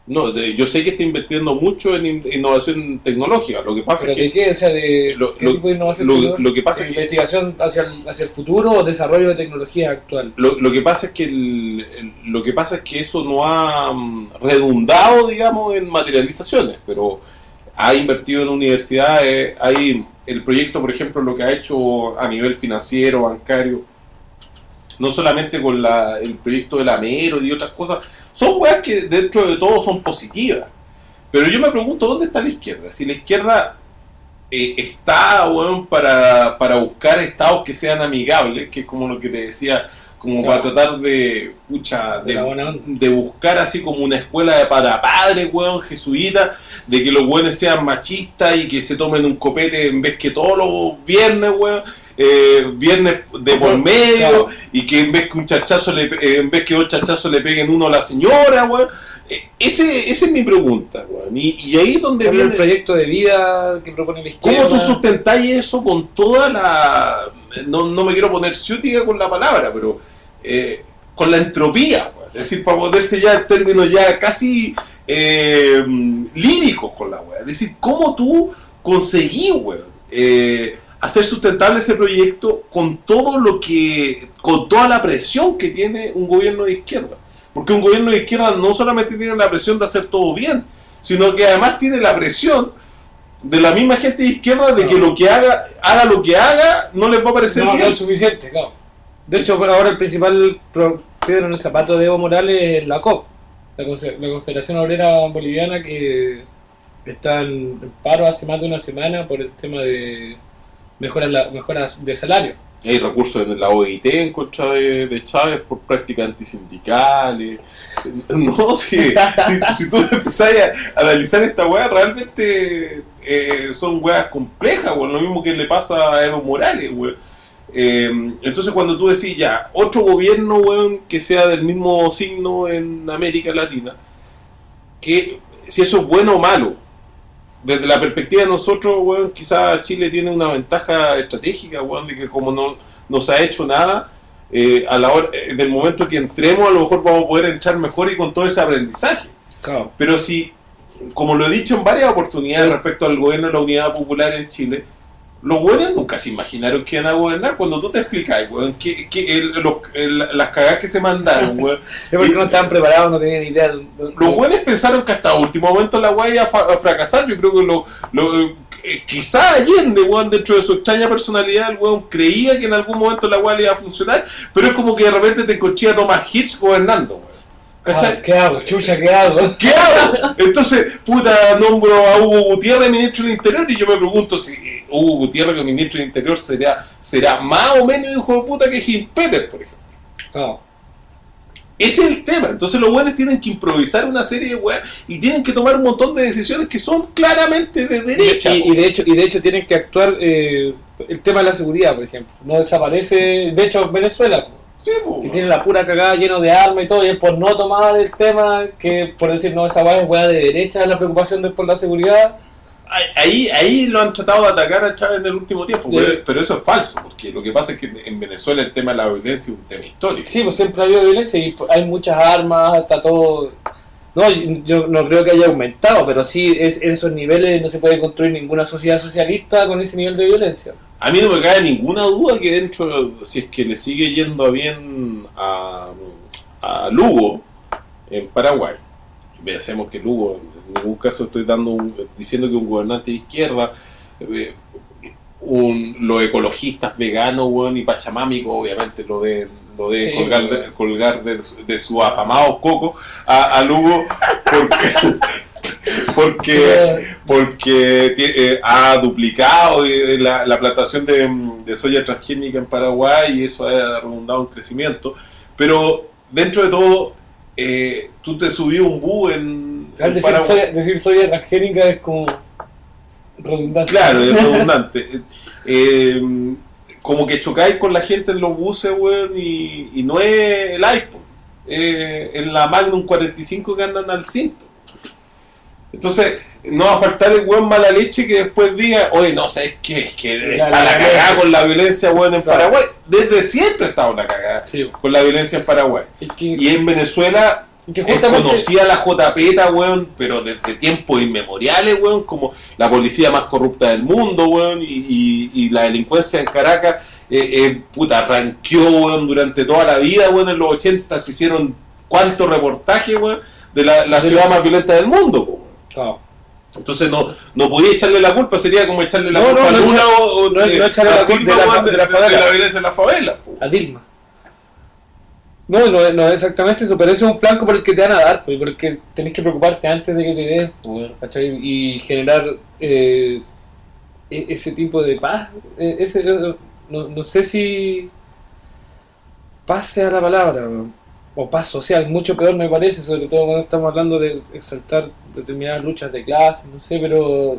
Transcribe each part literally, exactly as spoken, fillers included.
No, de, yo sé que está invirtiendo mucho en in, innovación tecnológica. Lo que pasa ¿Pero es que de qué? O sea, de lo, ¿qué lo, tipo de innovación lo, tecnológica? lo que pasa es que ¿Investigación hacia el, hacia el futuro o desarrollo de tecnología actual? Lo, lo que pasa es que el, el, lo que pasa es que eso no ha um, redundado, digamos, en materializaciones, pero ha invertido en universidades. Hay el proyecto, por ejemplo, lo que ha hecho a nivel financiero, bancario, no solamente con la, el proyecto de la Mero y otras cosas, son weas que dentro de todo son positivas. Pero yo me pregunto, ¿dónde está la izquierda? Si la izquierda eh, está, bueno, para, para buscar estados que sean amigables, que es como lo que te decía, como claro, para tratar de, pucha, de, de, de buscar así como una escuela de para padres, weón, jesuita, de que los weones sean machistas y que se tomen un copete en vez que todos los viernes, weón, eh, viernes de por medio, claro, y que en vez que un chachazo le, eh, en vez que dos chachazos le peguen uno a la señora, weón. Ese, esa es mi pregunta, weón. Y, y ahí es donde viene el proyecto de vida que propone la izquierda. ¿Cómo tú sustentáis eso con toda la... No, no me quiero poner ciútica con la palabra, pero eh, con la entropía, weón. Es decir, para ponerse ya en términos ya casi eh, líricos con la weón. Es decir, ¿cómo tú conseguís, weón, eh, hacer sustentable ese proyecto con todo lo que... con toda la presión que tiene un gobierno de izquierda? Porque un gobierno de izquierda no solamente tiene la presión de hacer todo bien, sino que además tiene la presión de la misma gente de izquierda de no. que lo que haga, haga lo que haga, no les va a parecer no, bien. No es suficiente, claro. De hecho, por ahora el principal piedra en el zapato de Evo Morales es la C O P, la Confederación Obrera Boliviana, que está en paro hace más de una semana por el tema de mejoras, la, mejoras de salario. Hay recursos en la O I T en contra de, de Chávez por prácticas antisindicales. No, si, si, si tú empezás a analizar esta weá, realmente eh, son weas complejas, weón, lo mismo que le pasa a Evo Morales, weón. Eh, entonces cuando tú decís ya, otro gobierno, weón, que sea del mismo signo en América Latina, que si eso es bueno o malo, desde la perspectiva de nosotros, weón, quizás Chile tiene una ventaja estratégica, weón, de que como no, no se ha hecho nada, eh, a la hora, en el momento que entremos a lo mejor vamos a poder entrar mejor y con todo ese aprendizaje. Claro. Pero si, como lo he dicho en varias oportunidades, sí, respecto al gobierno de la Unidad Popular en Chile, los güeyes nunca se imaginaron que iban a gobernar. Cuando tú te explicas, weón, que, que el, los, el, las cagadas que se mandaron, weón. Es porque no estaban preparados, no tenían idea. Los güeyes pensaron que hasta último momento la weá iba a fracasar. Yo creo que lo, lo eh, quizá Allende, weón, dentro de su extraña personalidad, el weón creía que en algún momento la weá iba a funcionar, pero es como que de repente te enconchía a Thomas Hitch gobernando, weón. ¿Cachai? ¿Qué hago? Chucha, ¿qué hago? ¿Qué hago? Entonces, puta, nombro a Hugo Gutiérrez, ministro del Interior, y yo me pregunto si Hugo Gutiérrez, que ministro del Interior, será, será más o menos hijo de puta que Jim Peter, por ejemplo. No. Ese es el tema. Entonces los weones tienen que improvisar una serie de weas y tienen que tomar un montón de decisiones que son claramente de derecha. Y, y, de, hecho, y de hecho tienen que actuar eh, el tema de la seguridad, por ejemplo. No desaparece, de hecho, Venezuela, sí, po, que tiene la pura cagada lleno de armas y todo, y es por no tomar el tema, que por decir, no, esa wea es wea de derecha, la preocupación de por la seguridad. Ahí, ahí lo han tratado de atacar a Chávez en el último tiempo, sí, pero, pero eso es falso, porque lo que pasa es que en Venezuela el tema de la violencia es un tema histórico. Sí, pues siempre ha habido violencia y hay muchas armas, está todo... No, yo no creo que haya aumentado, pero sí es, en esos niveles no se puede construir ninguna sociedad socialista con ese nivel de violencia. A mí no me cabe ninguna duda que dentro, si es que le sigue yendo bien a, a Lugo en Paraguay, pensemos que Lugo, en ningún caso estoy dando un, diciendo que un gobernante de izquierda, eh, un, los ecologistas veganos, bueno, y pachamámicos, obviamente lo de lo de sí, colgar, de, colgar de, de sus afamados cocos a, a Lugo porque porque porque eh, ha duplicado eh, la, la plantación de, de soya transgénica en Paraguay y eso ha redundado en crecimiento, pero dentro de todo eh, tú te subí un bus en, en decir, soya, decir soya transgénica es como redundante. Claro, es redundante. eh, como que chocáis con la gente en los buses, weón, y, y no es el iPhone, eh, es la Magnum cuarenta y cinco que andan al cinto. Entonces, no va a faltar el weón mala leche que después diga, oye, no, ¿sabes qué? Es que está la, la cagada con la violencia, weón, en Paraguay. Desde siempre ha estado la cagada sí, con la violencia en Paraguay. Es que... Y en Venezuela, Que Él justamente... conocía a la J-Peta, weón, pero desde tiempos inmemoriales, weón, como la policía más corrupta del mundo, weón, y, y, y la delincuencia en Caracas, eh, eh, puta, ranqueó, weón, durante toda la vida, weón, en los ochenta se hicieron cuántos reportajes, weón, de la, la ciudad más violenta del mundo, weón. Claro. Entonces no, no podía echarle la culpa, sería como echarle la No, culpa no, a no Luna echa- o, o no- de- no echarle a la Silva, culpa de la- weón, de la de favela. la violencia en la favela, weón. A Dilma. No, no, no es exactamente eso, pero ese es un flanco por el que te van a dar, pues, porque tenés que preocuparte antes de que te den, pues, ¿cachai? Y generar eh, e- ese tipo de paz. eh, ese, eh, no, no sé si paz sea la palabra, o o paz social, mucho peor me parece, sobre todo cuando estamos hablando de exaltar determinadas luchas de clase, no sé, pero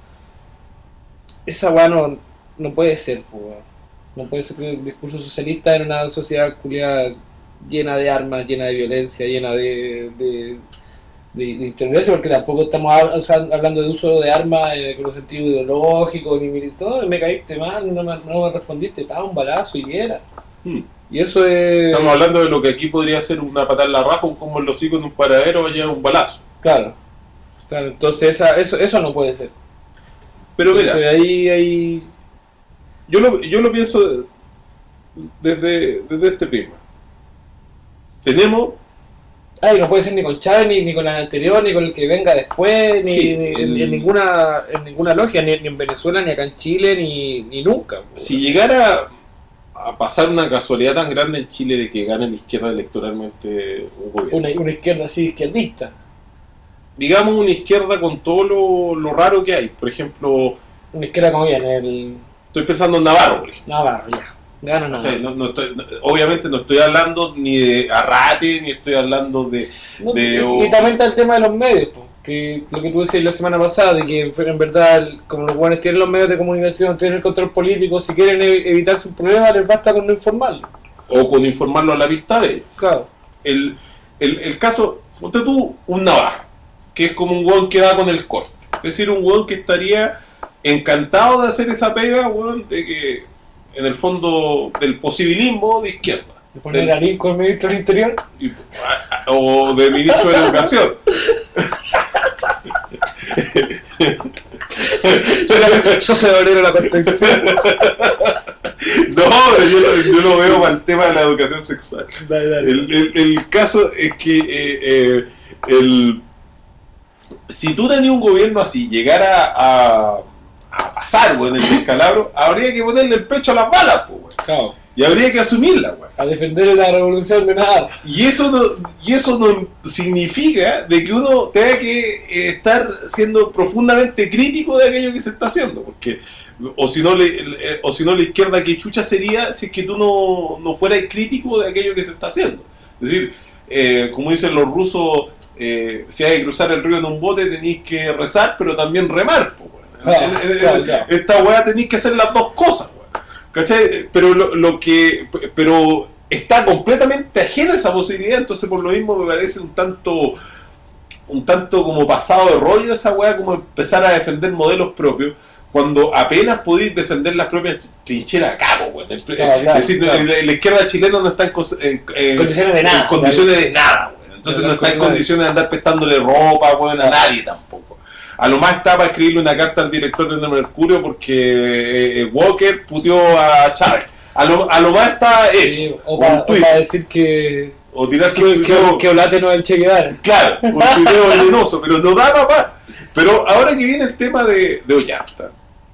esa weá no, no puede ser, pues, weón. No puede ser que el discurso socialista en una sociedad culiada llena de armas, llena de violencia, llena de, de, de, de intolerancia, porque tampoco estamos hab- o sea, hablando de uso de armas eh, con un sentido ideológico, ni militar. No, me caíste mal, no me, no me respondiste, pa, un balazo y viera. Hmm. Y eso es... Estamos hablando de lo que aquí podría ser una patada en la raja, un combo en los hocicos en un paradero, vaya un balazo. Claro, claro, entonces esa, eso, eso no puede ser. Pero mira, Entonces, ahí, ahí... yo lo, yo lo pienso desde, desde este prisma. Tenemos, Ay, no puede ser ni con Chávez, ni, ni con el anterior, ni con el que venga después, ni, Sí, ni- el- en, en ninguna en ninguna logia, ni, ni en Venezuela, ni acá en Chile, ni, ni nunca. si llegara a pasar una casualidad tan grande en Chile de que gane la izquierda electoralmente un gobierno, Una, una izquierda así, izquierdista. digamos una izquierda con todo lo, lo raro que hay, por ejemplo, Una izquierda como bien, el estoy pensando en Navarro, por ejemplo. Navarro, ya. Gana O sea, Navarro. no- no estoy- no- obviamente no estoy hablando ni de Arrate, ni estoy hablando de... No, de- y, o- y también está el tema de los medios, po, que lo que tú decías la semana pasada, de que en verdad, el- como los buenos tienen los medios de comunicación, tienen el control político, si quieren e- evitar sus problemas, les basta con no informarlo. o con informarlo a la vista de ellos. Claro. El, el, el caso, ponte tú un Navarro, que es como un hueón que va con el corte. Es decir, un hueón que estaría encantado de hacer esa pega, hueón, de que en el fondo del posibilismo de izquierda. Y poner Del- a Lincoln ministro del Interior. y- a- a- o de ministro de Educación. Socio de obrero de la contención. No, yo, lo- yo lo veo para el tema de la educación sexual. Dale, dale. El, el- el caso es que eh, eh, el, si tú tenías un gobierno así, llegara a, a pasar, güey, en el descalabro, habría que ponerle el pecho a las balas, pues, güey. Claro. Y habría que asumirla, güey. A defender la revolución de nada. Y eso no, y eso no significa de que uno tenga que eh, estar siendo profundamente crítico de aquello que se está haciendo, porque o si no le, le- o si no la izquierda que chucha sería si es que tú no, no fueras crítico de aquello que se está haciendo. Es decir, eh, como dicen los rusos, eh, si hay que cruzar el río en un bote tenéis que rezar, pero también remar, po, weón. Claro, Eh, eh, claro, eh, claro. Esta weá tenéis que hacer las dos cosas, weón. ¿Cachai? Pero lo, lo que pero está completamente ajena a esa posibilidad, entonces por lo mismo me parece un tanto un tanto como pasado de rollo esa weá, como empezar a defender modelos propios cuando apenas podéis defender las propias trincheras a cabo, weón. El- Claro, claro, es decir, claro. la, la izquierda chilena no está en, cos- en- en- Condiciones de nada. en condiciones de nada, weón. Entonces No, no no, está en no, condiciones de andar prestándole ropa, weón, a nadie tampoco. A lo más está para escribirle una carta al director de Mercurio porque eh, eh, Walker puteó a Chávez. A lo, a lo más está eso. Sí, o o para un tuit, decir que, o tirarse un que, que, tuiteo- que Olate no es el Che Guevara. Claro, un tuiteo venenoso, pero no da más. Pero ahora que viene el tema de, de Ollanta,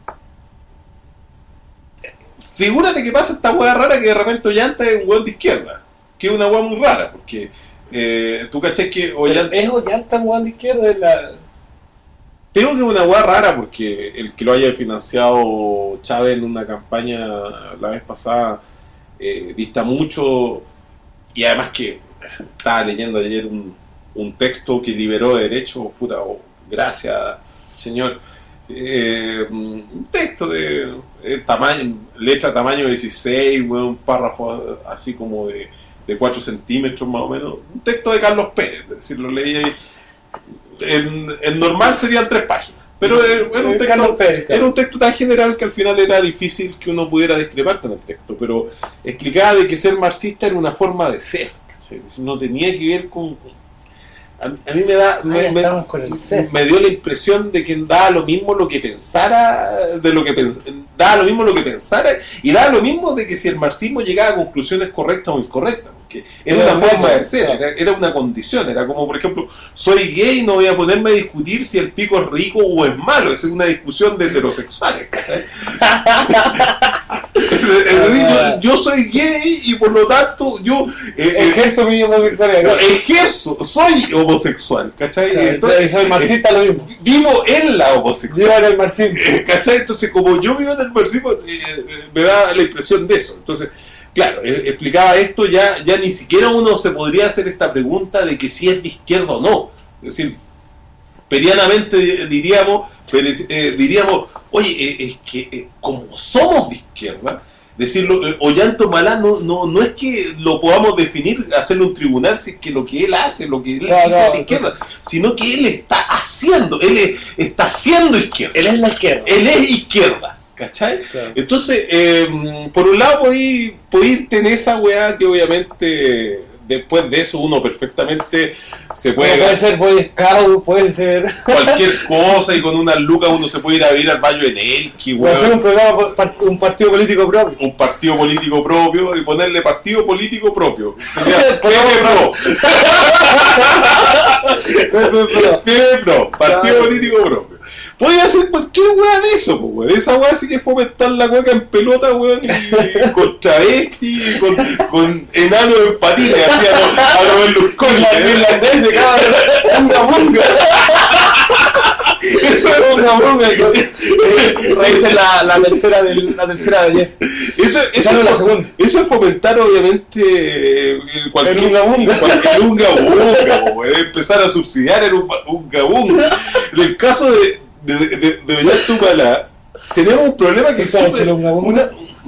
figúrate que pasa esta hueá rara que de repente Ollanta es un hueón de izquierda, que es una hueá muy rara, porque eh, tú caché que Ollanta... Es Ollanta jugando izquierda de la... Tengo que es una hueá rara, porque el que lo haya financiado Chávez en una campaña la vez pasada eh, dista mucho, y además que estaba leyendo ayer un, un texto que liberó de derechos, puta, oh, gracias señor, eh, un texto de, de tamaño, letra tamaño dieciséis, bueno, un párrafo así como de, de cuatro centímetros más o menos, un texto de Carlos Pérez, es decir, lo leí ahí, en, en normal serían tres páginas, pero era un, Carlos texto, Pérez, claro. era un texto tan general que al final era difícil que uno pudiera discrepar con el texto, pero explicaba de que ser marxista era una forma de ser, ¿cachai? No tenía que ver con A, a mí me da me, me, con el ser. me dio la impresión de que daba lo mismo lo que pensara de lo que pens, daba lo mismo lo que pensara y daba lo mismo de que si el marxismo llegaba a conclusiones correctas o incorrectas, porque era una forma de ser, era, era una condición, era como por ejemplo, soy gay, no voy a ponerme a discutir si el pico es rico o es malo, esa es una discusión de heterosexuales, ¿cachai? yo, yo soy gay y por lo tanto yo eh, ejerzo mi homosexualidad. Ejerzo, soy homosexual, ¿cachai? Claro, entonces, soy marxista, lo mismo. Vivo en la homosexualidad. Vivo en el marxismo. ¿Cachai? Entonces, como yo vivo en el marxismo, eh, me da la impresión de eso. Entonces, claro, eh, explicaba esto, ya, ya ni siquiera uno se podría hacer esta pregunta de que si es de izquierda o no. Es decir, perianamente diríamos, eh, diríamos, oye, eh, es que eh, como somos de izquierda, decirlo, eh, Ollanta Humala no, no, no es que lo podamos definir, hacerle un tribunal, si es que lo que él hace, lo que él no, dice no, es de izquierda, entonces, sino que él está haciendo, él es, está haciendo izquierda. Él es la izquierda. Él es izquierda, ¿cachai? Claro. Entonces, eh, por un lado podéis irte en esa weá que obviamente después de eso uno perfectamente se puede... Puede ser Boy Scout, puede ser... cualquier cosa y con unas lucas uno se puede ir a vivir al Valle en Elqui, puede hacer un programa, un partido político propio. Un partido político propio y ponerle partido político propio. Sería P P Pro. P P Pro, partido político propio. Podía hacer cualquier weá de eso, pues, weón. Esa weá sí que fomentar la hueca en pelota, weón, y con travesti, con, con enano en patines, así a lo, a lo Berlusconi. La irlandesa, cabrón, una munga. Eso es una munga. Esa es la, la tercera del, la tercera de ayer. Eso, eso, no, es, la segunda. Eso es fomentar, obviamente, cualquier el unga bunga. Cualquier unga bunga, weón. Empezar a subsidiar el unga bunga. En el caso de de, de, de, de Ollanta Humala tenemos un problema que es super, una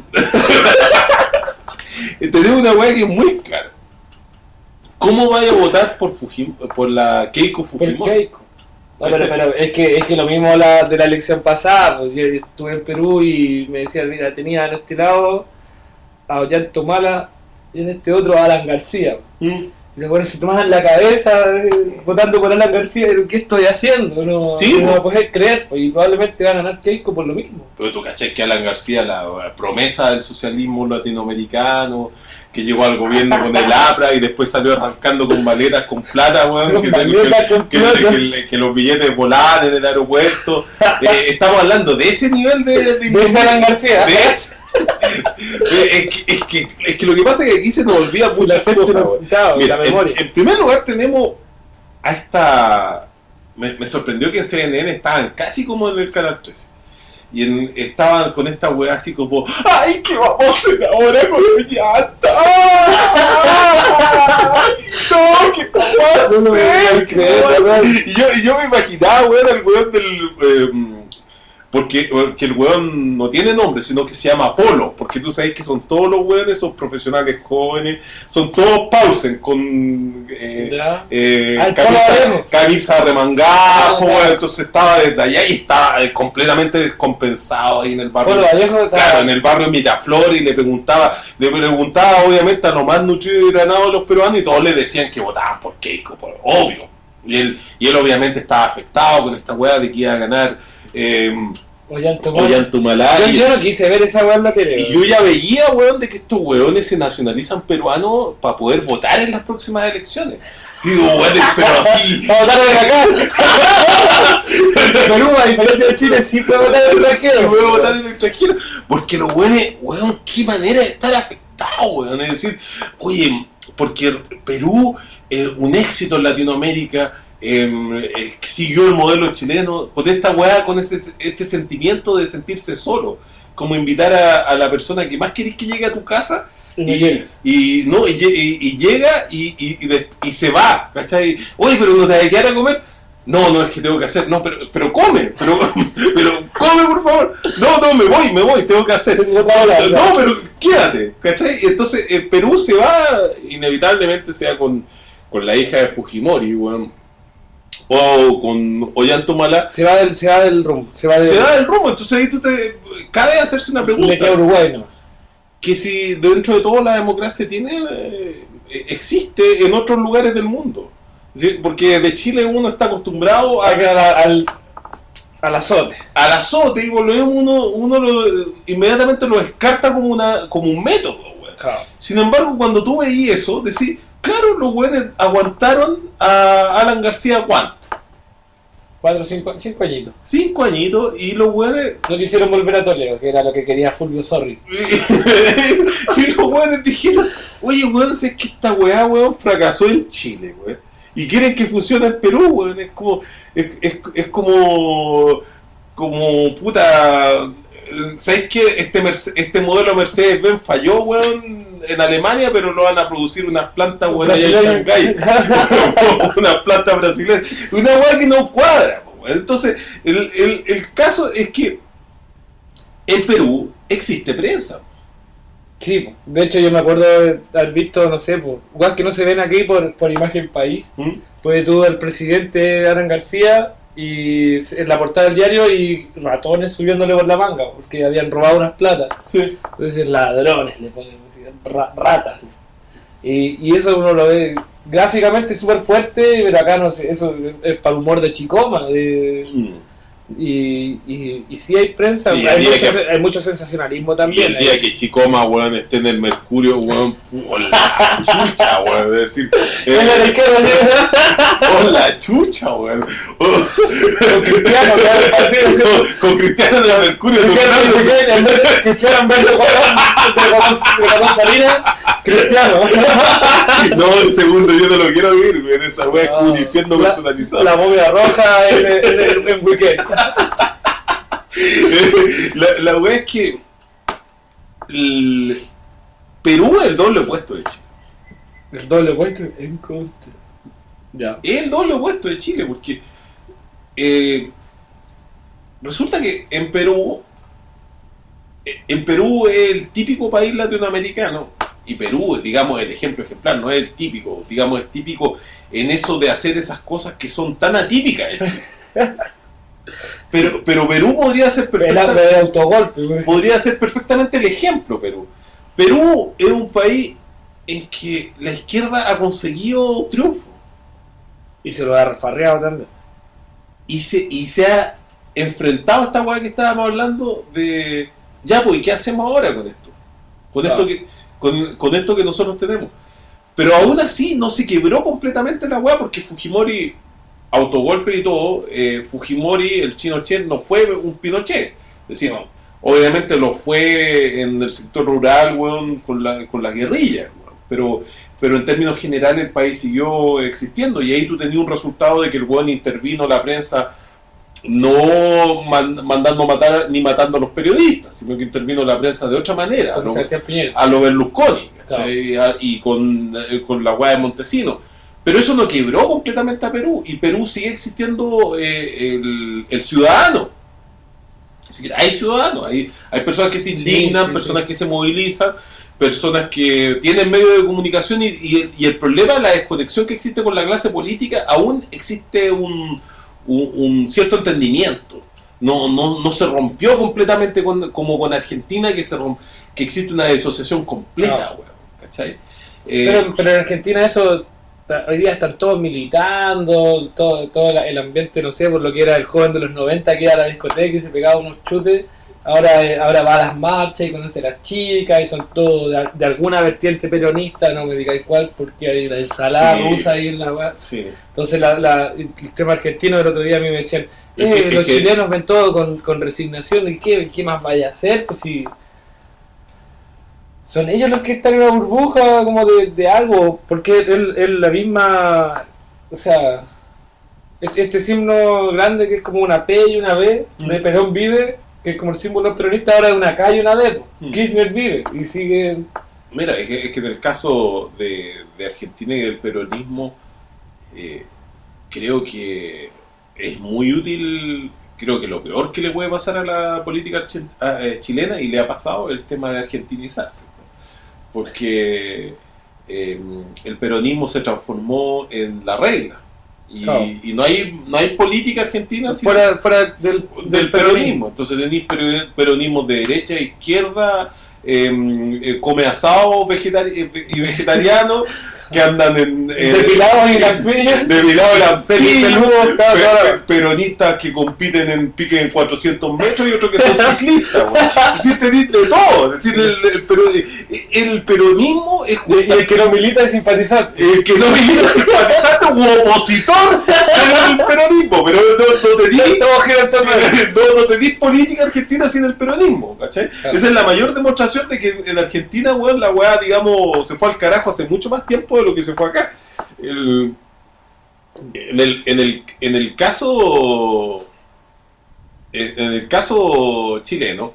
tenemos una weá que es muy clara. ¿Cómo vaya a votar por Fujimori, por la Keiko Fujimori? Keiko. No, pero, pero es que es que lo mismo la, de la elección pasada, pues yo estuve en Perú y me decían, mira, tenía en este lado a Ollanta Humala y en este otro a Alan García. ¿Mm? Y los buenos se tomaban la cabeza eh, votando por Alan García. ¿Qué estoy haciendo? No, sí, no lo puedes creer. Y probablemente van a ganar Keiko por lo mismo. Pero tú cachai que Alan García, la, la promesa del socialismo latinoamericano, que llegó al gobierno con el APRA y después salió arrancando con maletas con plata, weón, que, que, que, que, que, que los billetes volaban en el aeropuerto. eh, estamos hablando de ese nivel de... De, de ese Alan García. De ese. es, que, es, que, es que lo que pasa es que aquí se nos olvida muchas cosas. Chao, Mira, la memoria. En, en primer lugar tenemos a esta... Me, me sorprendió que en C N N estaban casi como en el Canal trece. Y en, estaban con esta weá así como, ¡ay, qué vamos a hacer ahora con Ollanta! ¡Ay, no, qué vamos a hacer! ¿Qué vamos a hacer? Y, yo, y yo me imaginaba, weón, el weón del... Eh, Porque, porque el weón no tiene nombre, sino que se llama Polo, porque tú sabes que son todos los weones, esos profesionales jóvenes, son todos Pausen, con eh, eh, ah, camisa, camisa remangada, ah, claro. Entonces estaba desde allá y estaba eh, completamente descompensado ahí en el barrio. Bueno, Vallejo, claro, en el barrio de Miraflores, y le preguntaba, le preguntaba obviamente a lo más nutrido y granado de los peruanos, y todos le decían que votaban por Keiko, por, obvio. Y él, y él obviamente estaba afectado con esta weá de que iba a ganar eh, Ollanta Humala. Yo, yo no quise ver esa weá en la tele. Y yo ya veía, weón, de que estos weones se nacionalizan peruanos para poder votar en las próximas elecciones. Sí, weones, pero así. Para votar desde acá. Perú, a diferencia de Chile, sí puede votar en el extranjero. Puede votar en el extranjero. Porque los weones, weón, qué manera de estar afectados, weón. Es decir, oye, porque Perú es un éxito en Latinoamérica. Eh, eh, siguió el modelo chileno con esta weá, con ese, este sentimiento de sentirse solo, como invitar a, a la persona que más querés que llegue a tu casa y, y, y, no, y, y, y llega y, y, y, de, y se va, ¿cachai? Oye, pero no te vas a quedar a comer. No, no, es que tengo que hacer. No, pero, pero come, pero, pero come, por favor. No, no, me voy, me voy, tengo que hacer. No, pero quédate, ¿cachai? Entonces, eh, Perú se va, inevitablemente sea con, con la hija de Fujimori, weón. O con Ollanta Humala. Se va del, se va del rumbo. Se va del, se va del rumbo, entonces ahí tú te. Cabe hacerse una pregunta. Le queda Uruguay, ¿no? Que si dentro de todo la democracia tiene. Eh, existe en otros lugares del mundo. ¿sí? Porque de Chile uno está acostumbrado a, a, a, al, al azote. Al azote, y por lo menos uno, uno lo, inmediatamente lo descarta como, una, como un método, güey. Claro. Sin embargo, cuando tú veías eso, decís, claro, los güeyes aguantaron a Alan García, ¿cuánto? Cuatro, cinco, cinco añitos. Cinco añitos, y los güeyes... No quisieron volver a Toledo, que era lo que quería Fulvio Sorri. Y los güeyes dijeron, oye, weón, si es que esta weá, weón, fracasó en Chile, weón. Y quieren que funcione en Perú, weón. Es como... Es, es, es como... Como, puta... ¿Sabes qué? Este, Merce- este modelo Mercedes-Benz falló, weón, en Alemania, pero lo van a producir unas plantas, weón, allá en Shanghái. Unas plantas brasileñas. Una weá que no cuadra, weón. Entonces, el, el, el caso es que en Perú existe prensa. Sí, de hecho yo me acuerdo de haber visto, no sé, pues, igual que no se ven aquí por, por Imagen País, ¿Mm? pues tuvo el presidente Alan García y en la portada del diario y ratones subiéndole por la manga porque habían robado unas platas. Sí. Entonces ladrones le ponen, ra- ratas. Y, y eso uno lo ve gráficamente súper fuerte, pero acá no sé, eso es para humor de chicoma. De, Mm. y, y, y sí hay prensa, Sí, hay, el mucho, día que- hay mucho sensacionalismo Y también. el día que Chicoma, weón, esté en el Mercurio, weón, por la chucha, weón, es decir, eh, Venga, de izquierda, de- por la chucha, weón. Con Cristiano, claro, así, así. con, con Cristiano en el Mercurio, Cristiano, tocándose. Cristiano, en vez de- Cristiano en vez de Guatón- de Guatón Salinas, Cristiano. No, el segundo yo no lo quiero vivir, weón, esa weón es como un Ah, infierno la- personalizado. La momia roja en, en, en, en Weekend. la, la weá es que el, Perú es el doble opuesto de Chile. El doble puesto en contra. Ya. Es el doble opuesto de Chile, porque eh, resulta que en Perú, eh, en Perú es el típico país latinoamericano, y Perú, digamos, el ejemplo ejemplar, no es el típico, digamos, es típico en eso de hacer esas cosas que son tan atípicas en Chile. Pero, pero Perú podría ser El perfectamente, de autogolpe, güey. podría ser perfectamente el ejemplo, Perú. Perú es un país en que la izquierda ha conseguido triunfo. Y se lo ha refarreado también. Y se, y se ha enfrentado a esta weá que estábamos hablando de... Ya, pues, ¿y qué hacemos ahora con esto? Con, Claro. esto, que, con, con esto que nosotros tenemos. Pero aún así no se quebró completamente la weá porque Fujimori, autogolpe y todo, eh, Fujimori, el Pinochet, no fue un Pinochet. Es decir, no, obviamente lo fue en el sector rural, weón, con la, con la guerrilla, weón. Pero, pero en términos generales el país siguió existiendo y ahí tú tenías un resultado de que el weón intervino la prensa no man, mandando matar ni matando a los periodistas, sino que intervino la prensa de otra manera, a Con lo, Sebastián Piñera. a lo Berlusconi, ¿cachai? A- y con, eh, con la weá de Montesinos. Pero eso no quebró completamente a Perú, y Perú sigue existiendo eh, el, el ciudadano. Es decir, hay ciudadanos, hay, hay personas que se indignan, Sí, sí, personas sí. que se movilizan, personas que tienen medios de comunicación, y, y, el, y el problema de la desconexión que existe con la clase política, aún existe un, un, un cierto entendimiento. No, no, no se rompió completamente con, como con Argentina, que se romp, que existe una disociación completa, No. weón, ¿cachai? Eh, Pero, pero en Argentina eso, ta- hoy día están todos militando, todo, todo la- el ambiente, no sé, por lo que era el joven de los noventa que iba a la discoteca y se pegaba unos chutes, ahora, eh, ahora va a las marchas y conoce a las chicas y son todos de, de alguna vertiente peronista, no me digáis cuál, porque hay la ensalada Sí. rusa ahí en la weá. sí. Entonces la, la, el tema argentino el otro día a mí me decían, Es eh, que- es los que- chilenos ven todo con, con resignación, ¿y qué, qué más vaya a hacer? Pues si son ellos los que están en una burbuja como de, de algo, porque es es la misma, o sea, este, este símbolo grande que es como una P y una B, Mm. de Perón vive, que es como el símbolo peronista, ahora es una K y una D, pues. Mm. Kirchner vive, y sigue... Mira, es que, es que en el caso de, de Argentina y del peronismo, eh, creo que es muy útil, creo que lo peor que le puede pasar a la política argen- a- eh, chilena, y le ha pasado, el tema de argentinizarse, ¿no? Porque eh, el peronismo se transformó en la regla, y, Claro. y no hay no hay política argentina sin- Fuera, fuera del, del peronismo. Entonces tenéis per- peronismo de derecha e izquierda, eh, eh, come asado vegetari- y vegetariano, que andan en... en depilados y las piñas. Depilados y las Peludos, piñas. Peronistas que compiten en pique de cuatrocientos metros y otros que son ciclistas. Es decir, tenés de todo. Es decir, el, el, el, el peronismo es justo. Y el que no milita es simpatizante. El que no milita es simpatizante u opositor al peronismo. Pero no, no tenés... no, no tenés política argentina sin el peronismo, ¿cachai? Claro. Esa es la mayor demostración de que en Argentina, weón, la weá, digamos, se fue al carajo hace mucho más tiempo de lo que se fue acá. El, en, el, en, el, en el caso en el caso chileno,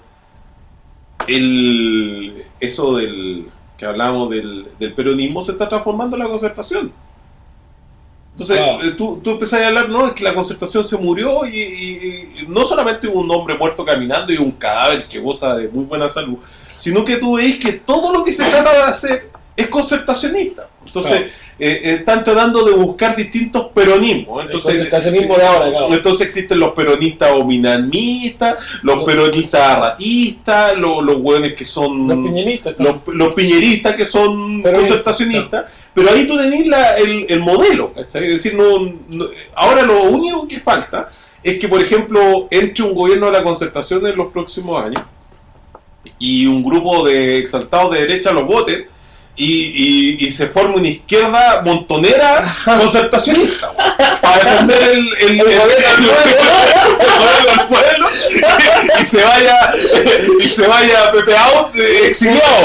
el, eso del que hablamos del, del peronismo se está transformando en la concertación. Entonces, ah. tú, tú empezás a hablar, no, es que la concertación se murió y, y, y no solamente hubo un hombre muerto caminando y un cadáver que goza de muy buena salud, sino que tú veis que todo lo que se trata de hacer es concertacionista. Entonces, claro. eh, están tratando de buscar distintos peronismos. Entonces, el concertacionismo de ahora, claro. Entonces existen los peronistas ominamistas, los, los peronistas ratistas, los, los hueones que son... Los piñeristas. Los, los piñeristas que son peronistas, concertacionistas. Claro. Pero ahí tú tenés la, el, el modelo, ¿cachai? Es decir, no, no, ahora lo único que falta es que, por ejemplo, entre un gobierno de la concertación en los próximos años y un grupo de exaltados de derecha los voten y, y, y se forme una izquierda montonera concertacionista para defender el, el, el, el, el, el, el pueblo y se vaya y se vaya Pepe Out exiliado.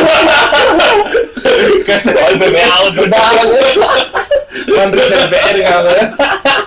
¿Cachai? El Pepe Out Juan Rieselberga.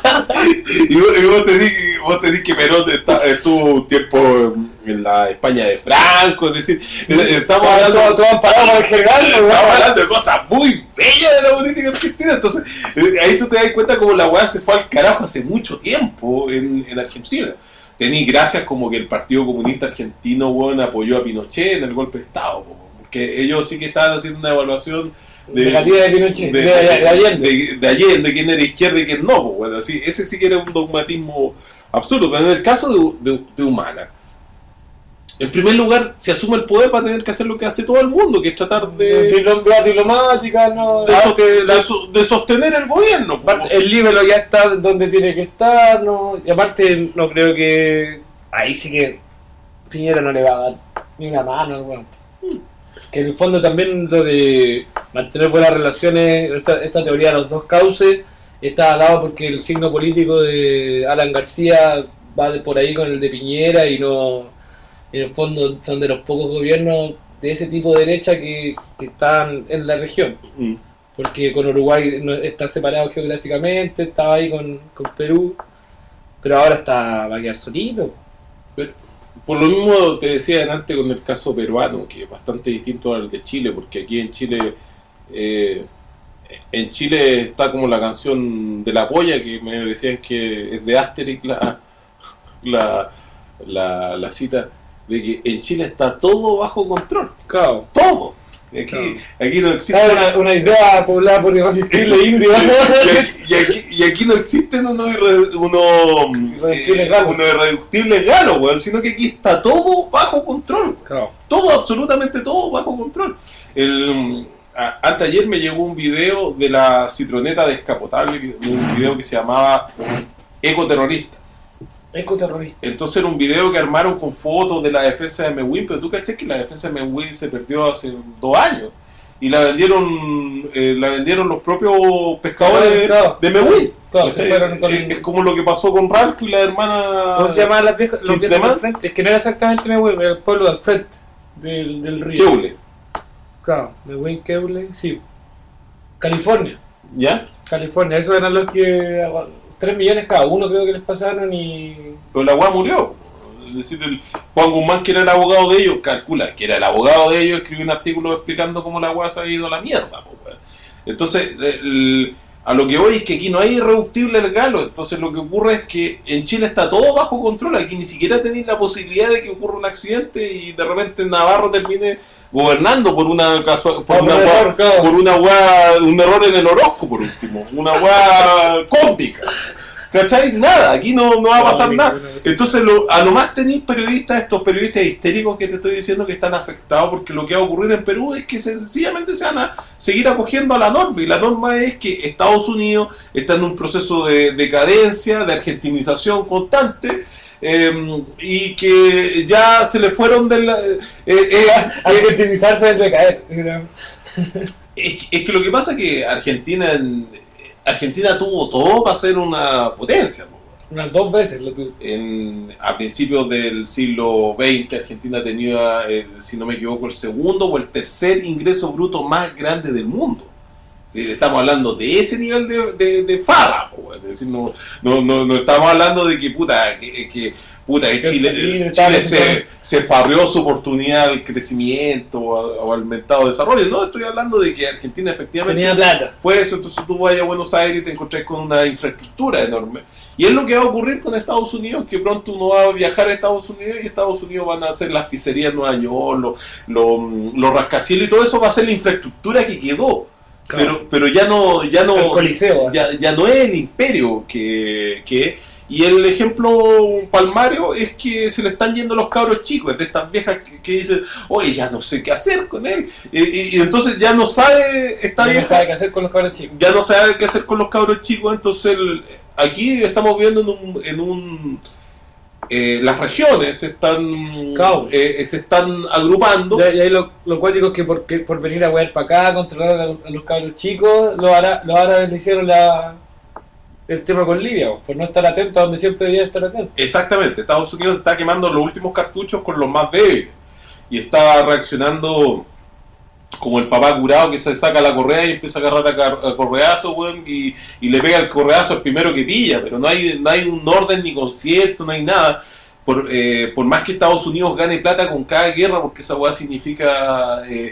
Y vos, y vos tenés vos tenés que Perón estuvo un tiempo en la España de Franco, es decir, sí, estamos hablando todo, todo amparado por el general, estamos hablando de cosas muy bellas de la política argentina. Entonces ahí tú te das cuenta como la weá se fue al carajo hace mucho tiempo en, en Argentina. Tení gracias como que el Partido Comunista Argentino, weón, apoyó a Pinochet en el golpe de Estado, porque ellos sí que estaban haciendo una evaluación de, de la vida de Pinochet, de, de, de, de Allende, de, de Allende, quién era izquierda y quién no, bueno, así, ese sí que era un dogmatismo absurdo. Pero en el caso de, de, de Humala, en primer lugar, se asume el poder para tener que hacer lo que hace todo el mundo, que es tratar de... La diplomática, ¿no? De, so, de, la, de sostener el gobierno. Aparte, el libro ya está donde tiene que estar, ¿no? Y aparte, no creo que... Ahí sí que Piñera no le va a dar ni una mano, bueno. Que en el fondo también lo de mantener buenas relaciones, esta, esta teoría de los dos cauces, está dado porque el signo político de Alan García va de por ahí con el de Piñera y no... En el fondo son de los pocos gobiernos de ese tipo de derecha que, que están en la región. Mm. Porque con Uruguay no, está separado geográficamente, estaba ahí con, con Perú, pero ahora está va a quedar solito. Pero, por lo mismo te decía adelante con el caso peruano, que es bastante distinto al de Chile, porque aquí en Chile eh, en Chile está como la canción de la polla, que me decían que es de Asterix la, la, la, la cita, de que en Chile está todo bajo control. Claro. Todo. Aquí, claro. Aquí no existe una, una idea poblada por irresistible indio. y, aquí, y, aquí, y aquí no existen unos uno, irreductibles eh, uno irreductibles galos, bueno, sino que aquí está todo bajo control. Claro. Todo, absolutamente todo bajo control. El, a, hasta ayer me llegó un video de la citroneta descapotable, un video que se llamaba Ecoterrorista. Ecoterrorista. Entonces era un video que armaron con fotos de la defensa de Mewin, pero tú caché que la defensa de Mewin se perdió hace dos años y la vendieron eh, la vendieron los propios pescadores claro, de Mewin. Claro, se fueron con... es, es como lo que pasó con Ranco y la hermana. ¿Cómo se llamaban las viejas? Los viejos del frente. Es que no era exactamente Mewin, era el pueblo del frente del, del río. Keule. Claro, Mewin, Keule, sí. California. ¿Ya? California, esos eran los que... tres millones cada uno creo que les pasaron y... Pero la weá murió. Es decir, el Juan Guzmán, que era el abogado de ellos, calcula que era el abogado de ellos, escribió un artículo explicando cómo la weá se ha ido a la mierda. Entonces, el, a lo que voy es que aquí no hay irreductible el galo. Entonces lo que ocurre es que en Chile está todo bajo control. Aquí ni siquiera tenéis la posibilidad de que ocurra un accidente y de repente Navarro termine gobernando por una casual, por, una error, weá, claro. por una weá, un error en el horóscopo por último, una weá cósmica. ¿Cachai? Nada, aquí no, no va a pasar No, nada. ninguna vez. Entonces, lo, a lo más tenéis periodistas, estos periodistas histéricos que te estoy diciendo que están afectados porque lo que va a ocurrir en Perú es que sencillamente se van a seguir acogiendo a la norma. Y la norma es que Estados Unidos está en un proceso de decadencia, de argentinización constante. Eh, y que ya se le fueron de la... Eh, eh, Argentinizarse es de caer. es, es que lo que pasa es que Argentina Argentina tuvo todo para ser una potencia. Unas dos veces lo tuve. En, a principios del siglo veinte Argentina tenía, el, si no me equivoco, el segundo o el tercer ingreso bruto más grande del mundo. ¿Sí? Estamos hablando de ese nivel de, de, de farra, po, es decir, no, no, no, no estamos hablando de que puta, que, que, puta, que Chile, Chile, Chile se, se farrió su oportunidad al crecimiento o, a, o al aumentado desarrollo. No, estoy hablando de que Argentina efectivamente tenía plata. Fue eso. Entonces tú vas a Buenos Aires y te encontrás con una infraestructura enorme. Y es lo que va a ocurrir con Estados Unidos, que pronto uno va a viajar a Estados Unidos y Estados Unidos van a hacer las pizzerías en Nueva York, los lo, lo rascacielos y todo eso va a ser la infraestructura que quedó. Claro. Pero, pero ya no, ya no, el Coliseo, ya, ya no es el imperio que, que y el ejemplo palmario es que se le están yendo los cabros chicos, de estas viejas que, que dicen, oye, ya no sé qué hacer con él, y, y, y entonces ya no sabe, esta ya vieja, no sabe qué hacer con los cabros chicos, ya no sabe qué hacer con los cabros chicos, entonces el, aquí estamos viendo en un, en un Eh, las regiones se están eh, se están agrupando. Y ahí lo, lo cuático es que por, que por venir a huear para acá, controlar a, a los cabros chicos, los, ara, los árabes le hicieron la, el tema con Libia, por no estar atentos a donde siempre debía estar atentos. Exactamente, Estados Unidos está quemando los últimos cartuchos con los más débiles y está reaccionando como el papá curado que se saca la correa y empieza a agarrar a, a correazo, weón, y, y le pega el correazo al primero que pilla, pero no hay, no hay un orden ni concierto, no hay nada. Por, eh, por más que Estados Unidos gane plata con cada guerra, porque esa weá significa eh,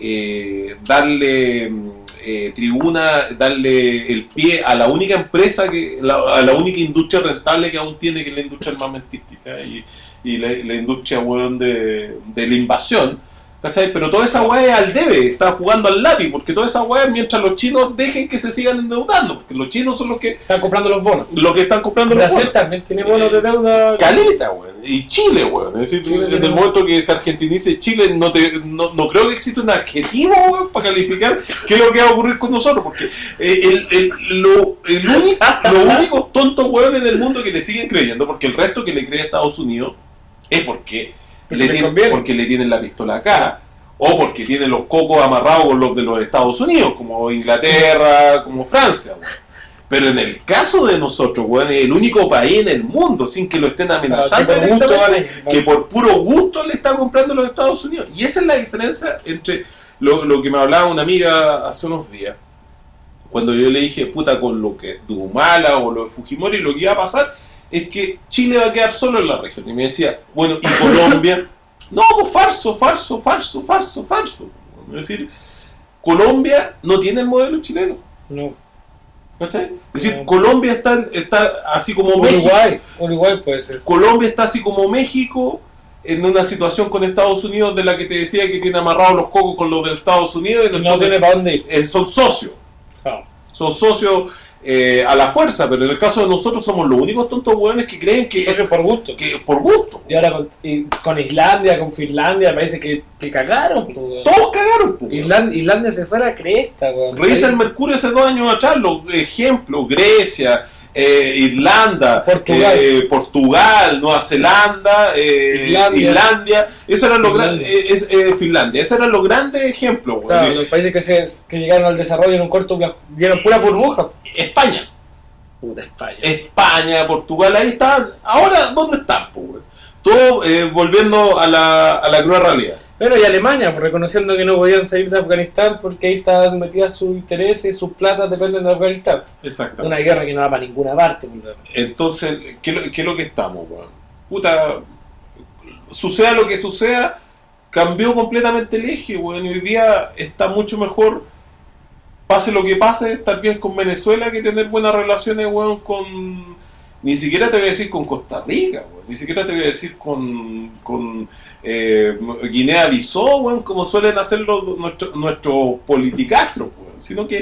eh, darle eh, tribuna, darle el pie a la única empresa, que la, a la única industria rentable que aún tiene, que es la industria armamentística y, y la, la industria, weón, de, de la invasión. ¿Cachai? Pero toda esa weá es al debe, está jugando al lápiz, porque toda esa weá mientras los chinos dejen que se sigan endeudando, porque los chinos son los que están comprando los bonos. Los que están comprando Brasil los bonos. También tiene bonos de deuda. Caleta, weón. Y Chile, weón. Es decir, Chile en el momento que se argentinice Chile, no, te, no, no creo que exista un adjetivo, weón, para calificar qué es lo que va a ocurrir con nosotros, porque eh, el, el, lo, el único, los únicos tontos weón en el mundo que le siguen creyendo, porque el resto que le cree a Estados Unidos es porque, le, le tienen, porque le tienen la pistola acá. O porque tienen los cocos amarrados con los de los Estados Unidos, como Inglaterra, como Francia. Weón. Pero en el caso de nosotros, weón, es el único país en el mundo, sin que lo estén amenazando, que por, gusto, vale, que por puro gusto le están comprando los Estados Unidos. Y esa es la diferencia entre lo, lo que me hablaba una amiga hace unos días. Cuando yo le dije, puta, con lo que de Humala o lo de Fujimori, lo que iba a pasar es que Chile va a quedar solo en la región. Y me decía, bueno, ¿y Colombia? No, pues falso, falso, falso, falso, falso. Es decir, Colombia no tiene el modelo chileno. No. ¿Cachai? Es decir, No. Colombia está, está así como Uruguay, México. Uruguay puede ser. Colombia está así como México, en una situación con Estados Unidos de la que te decía que tiene amarrados los cocos con los de Estados Unidos. Y no tiene para dónde ir. Eh, son socios. No. Son socios eh, a la fuerza, pero en el caso de nosotros somos los únicos tontos hueones que creen que socios por gusto. Que por gusto. Y ahora con, y con Islandia, con Finlandia, parece que, que cagaron. Pues, todos cagaron. Pues, Islandia, Islandia se fue a la cresta. Pues, revisa el Mercurio hace dos años atrás, los ejemplos, Grecia, eh, Irlanda, Portugal. Eh, Portugal, Nueva Zelanda, eh, Islandia. Islandia, eso eran los grandes, eh, eh, Finlandia, esos eran los grandes ejemplos. Claro, güey. Los países que, se, que llegaron al desarrollo en un corto plazo, dieron pura burbuja. España. Puta España. España, Portugal, ahí están. Ahora, ¿dónde están? Pues, todo eh, volviendo a la, a la cruda realidad. Pero y Alemania, pues, reconociendo que no podían salir de Afganistán porque ahí estaban metidas sus intereses, sus platas dependen de Afganistán. Exacto. Una guerra que no va para ninguna parte. Pues. Entonces, ¿qué es lo, qué es lo que estamos, weón? Puta, suceda lo que suceda, cambió completamente el eje, weón. Hoy día está mucho mejor, pase lo que pase, estar bien con Venezuela que tener buenas relaciones, weón, con... Ni siquiera te voy a decir con Costa Rica, weón. Ni siquiera te voy a decir con, con eh, Guinea-Bissau, weón, como suelen hacer los, nuestros nuestros politicastros, weón. Sino que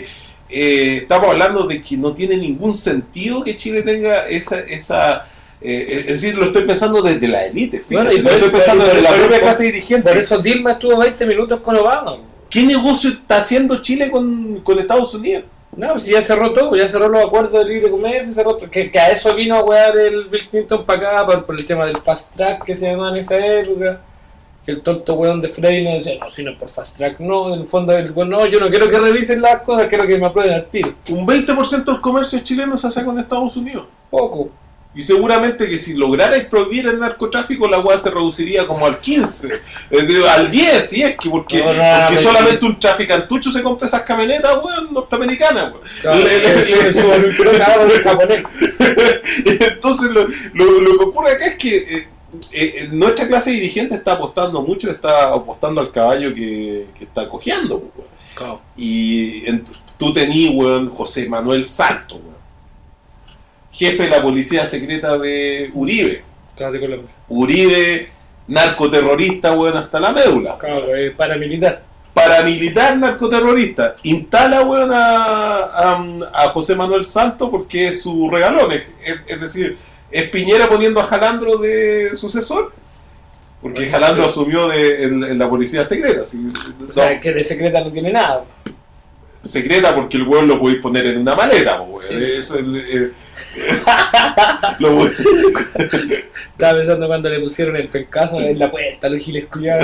eh, estamos hablando de que no tiene ningún sentido que Chile tenga esa... esa eh, es decir, lo estoy pensando desde la élite, Bueno, y lo por estoy eso- pensando y por desde la eso- propia por- clase dirigente. Por eso Dilma estuvo veinte minutos con Obama. ¿Qué negocio está haciendo Chile con, con Estados Unidos? No, pues si ya cerró todo, ya cerró los acuerdos de libre comercio, cerró todo, que, que a eso vino a wear el Bill Clinton para acá, por, por el tema del fast track que se llamaba en esa época, que el tonto weón de Frey no decía, no, si no es por fast track, no, en el fondo, el, bueno, no, yo no quiero que revisen las cosas, quiero que me aprueben al tiro. Un veinte por ciento del comercio chileno se hace con Estados Unidos. Poco. Y seguramente que si lograrais prohibir el narcotráfico, la weá se reduciría como al quince, eh, de- al diez, si es que, porque, No, no, porque no, solamente un traficantucho se compra esas camionetas, weón, norteamericanas, weón. Claro, Le- le- eso es súper peligroso, ahora es japonés. Entonces, lo, lo, lo que ocurre acá es que eh, eh, nuestra clase dirigente está apostando mucho, está apostando al caballo que, que está cojeando, weón. Claro. Y en- tú tenías, weón, José Manuel Santos, weón, jefe de la policía secreta de Uribe. Claro, de Colombia. Uribe, narcoterrorista, weón, hasta la médula. Claro, eh, paramilitar. Paramilitar narcoterrorista. Instala, weón, a, a, a José Manuel Santos porque es su regalón. Es, es- es decir, es Piñera poniendo a Jalandro de sucesor. Porque Bueno, Jalandro sí. asumió de, en, en la policía secreta. Así, O sea, no, que de secreta no tiene nada. secreta porque el weón lo podéis poner en una maleta, po, weón. Sí. Eso es... eh, lo voy- Estaba pensando cuando le pusieron el pencazo en la puerta, los giles culiados.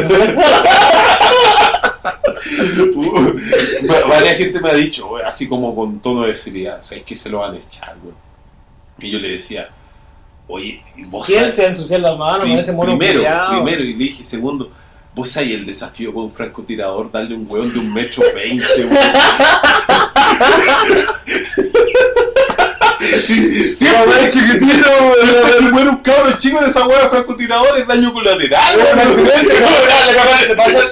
Uh, va- varias gente me ha dicho, weón, así como con tono de seriedad, ¿sabes que se lo van a echar, weón? Y yo le decía, oye, vos ¿Quién sabés- se va a ensuciar las manos pri- con ese mono primero, culiao? primero, y le dije, segundo, vos sabés el desafío con un francotirador, darle un weón de un metro veinte, weón. Sí, siempre weón chiquitito, weón, weón, un cabro chico de esa weá francotirador es daño colateral, Un weón. accidente, weón, le pasa-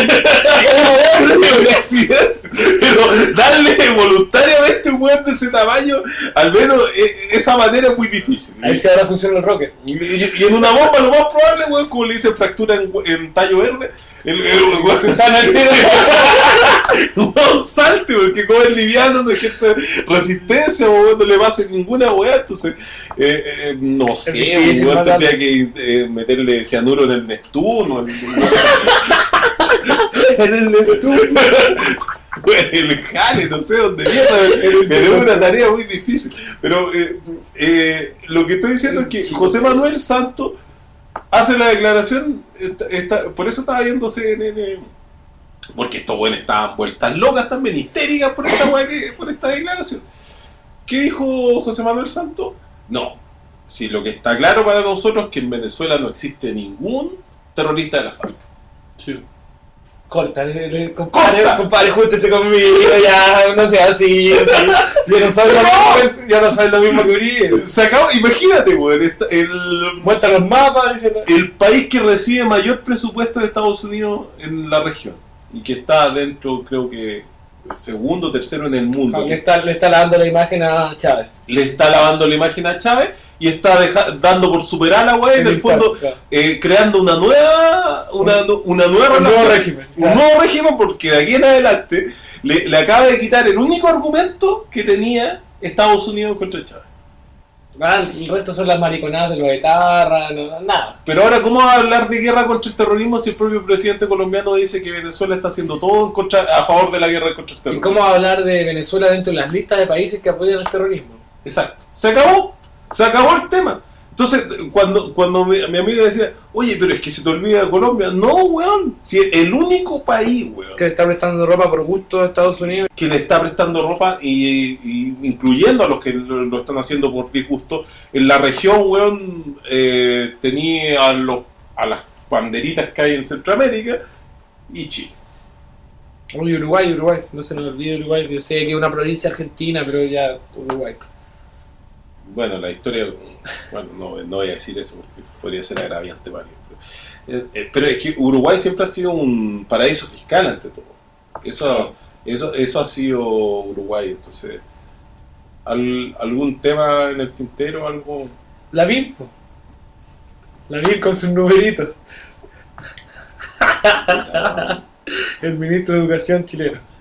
Un accidente, pero darle voluntariamente un weón de ese tamaño, al menos eh, esa manera es muy difícil. Ahí sí ahora funciona el rocket. Y, y- y en una bomba lo más probable, weón, como le dicen fractura en, en tallo verde, el, el, el weón Se sana el tiro. no salte, porque como es liviano no ejerce resistencia, weón, no le pasa ninguna weá, entonces eh, eh, no sé, difícil weón, matarlo. tendría que eh, meterle cianuro en el Neptuno, en- En el estudio. Bueno, el jale, no sé dónde mierda, pero es una tarea muy difícil. Pero eh, eh, lo que estoy diciendo es que José Manuel Santos hace la declaración, está, está- por eso estaba viendo C N N, porque estos buenos estaban vueltas locas también, histéricas por esta, wea que- por esta declaración. ¿Qué dijo José Manuel Santos? No, si lo que está claro para nosotros es que en Venezuela no existe ningún terrorista de la FARC. Corta, le- le- compadre, Corta. compadre, júntese conmigo, ya, no sea así. o sea, yo, no soy Se lo acabó. mismo, yo no soy lo mismo que Uribe. Se acabó, imagínate, weón, esta- el, Muestra los mapas, dice. el país que recibe mayor presupuesto de Estados Unidos en la región y que está dentro, creo que segundo, tercero en el mundo, Le está, le está lavando la imagen a Chávez. le está lavando la imagen a Chávez y está deja- dando por superar a la weá, en el fondo Claro. eh, creando una nueva una, una nueva Un nuevo relación, régimen. un nuevo régimen, porque de aquí en adelante le, le acaba de quitar el único argumento que tenía Estados Unidos contra Chávez. Ah, el resto son las mariconadas de los etarras, no, nada. Pero ahora, ¿cómo va a hablar de guerra contra el terrorismo si el propio presidente colombiano dice que Venezuela está haciendo todo en contra, a favor de la guerra contra el ¿Y terrorismo? cómo va a hablar de Venezuela dentro de las listas de países que apoyan el terrorismo? Exacto. Se acabó. Se acabó el tema. Entonces, cuando, cuando mi, mi amiga decía, oye, pero es que se te olvida de Colombia. No, weón. Si el único país, weón, Que le está prestando ropa por gusto a Estados Unidos. que le está prestando ropa, y, y incluyendo a los que lo, lo están haciendo por disgusto, en la región, weón, eh, tenía a, los, a las banderitas que hay en Centroamérica y Chile. Uy, Uruguay, Uruguay. No se nos olvide Uruguay. Yo sé que es una provincia argentina, pero ya Uruguay. Bueno, la historia, bueno, no, no voy a decir eso porque eso podría ser agraviante para alguien. Pero, eh, eh, pero es que Uruguay siempre ha sido un paraíso fiscal ante todo. Eso, eso, eso ha sido Uruguay. Entonces, ¿al, ¿algún tema en el tintero? Algo. La V I L, po. La V I L con sus numeritos. El ministro de Educación chileno.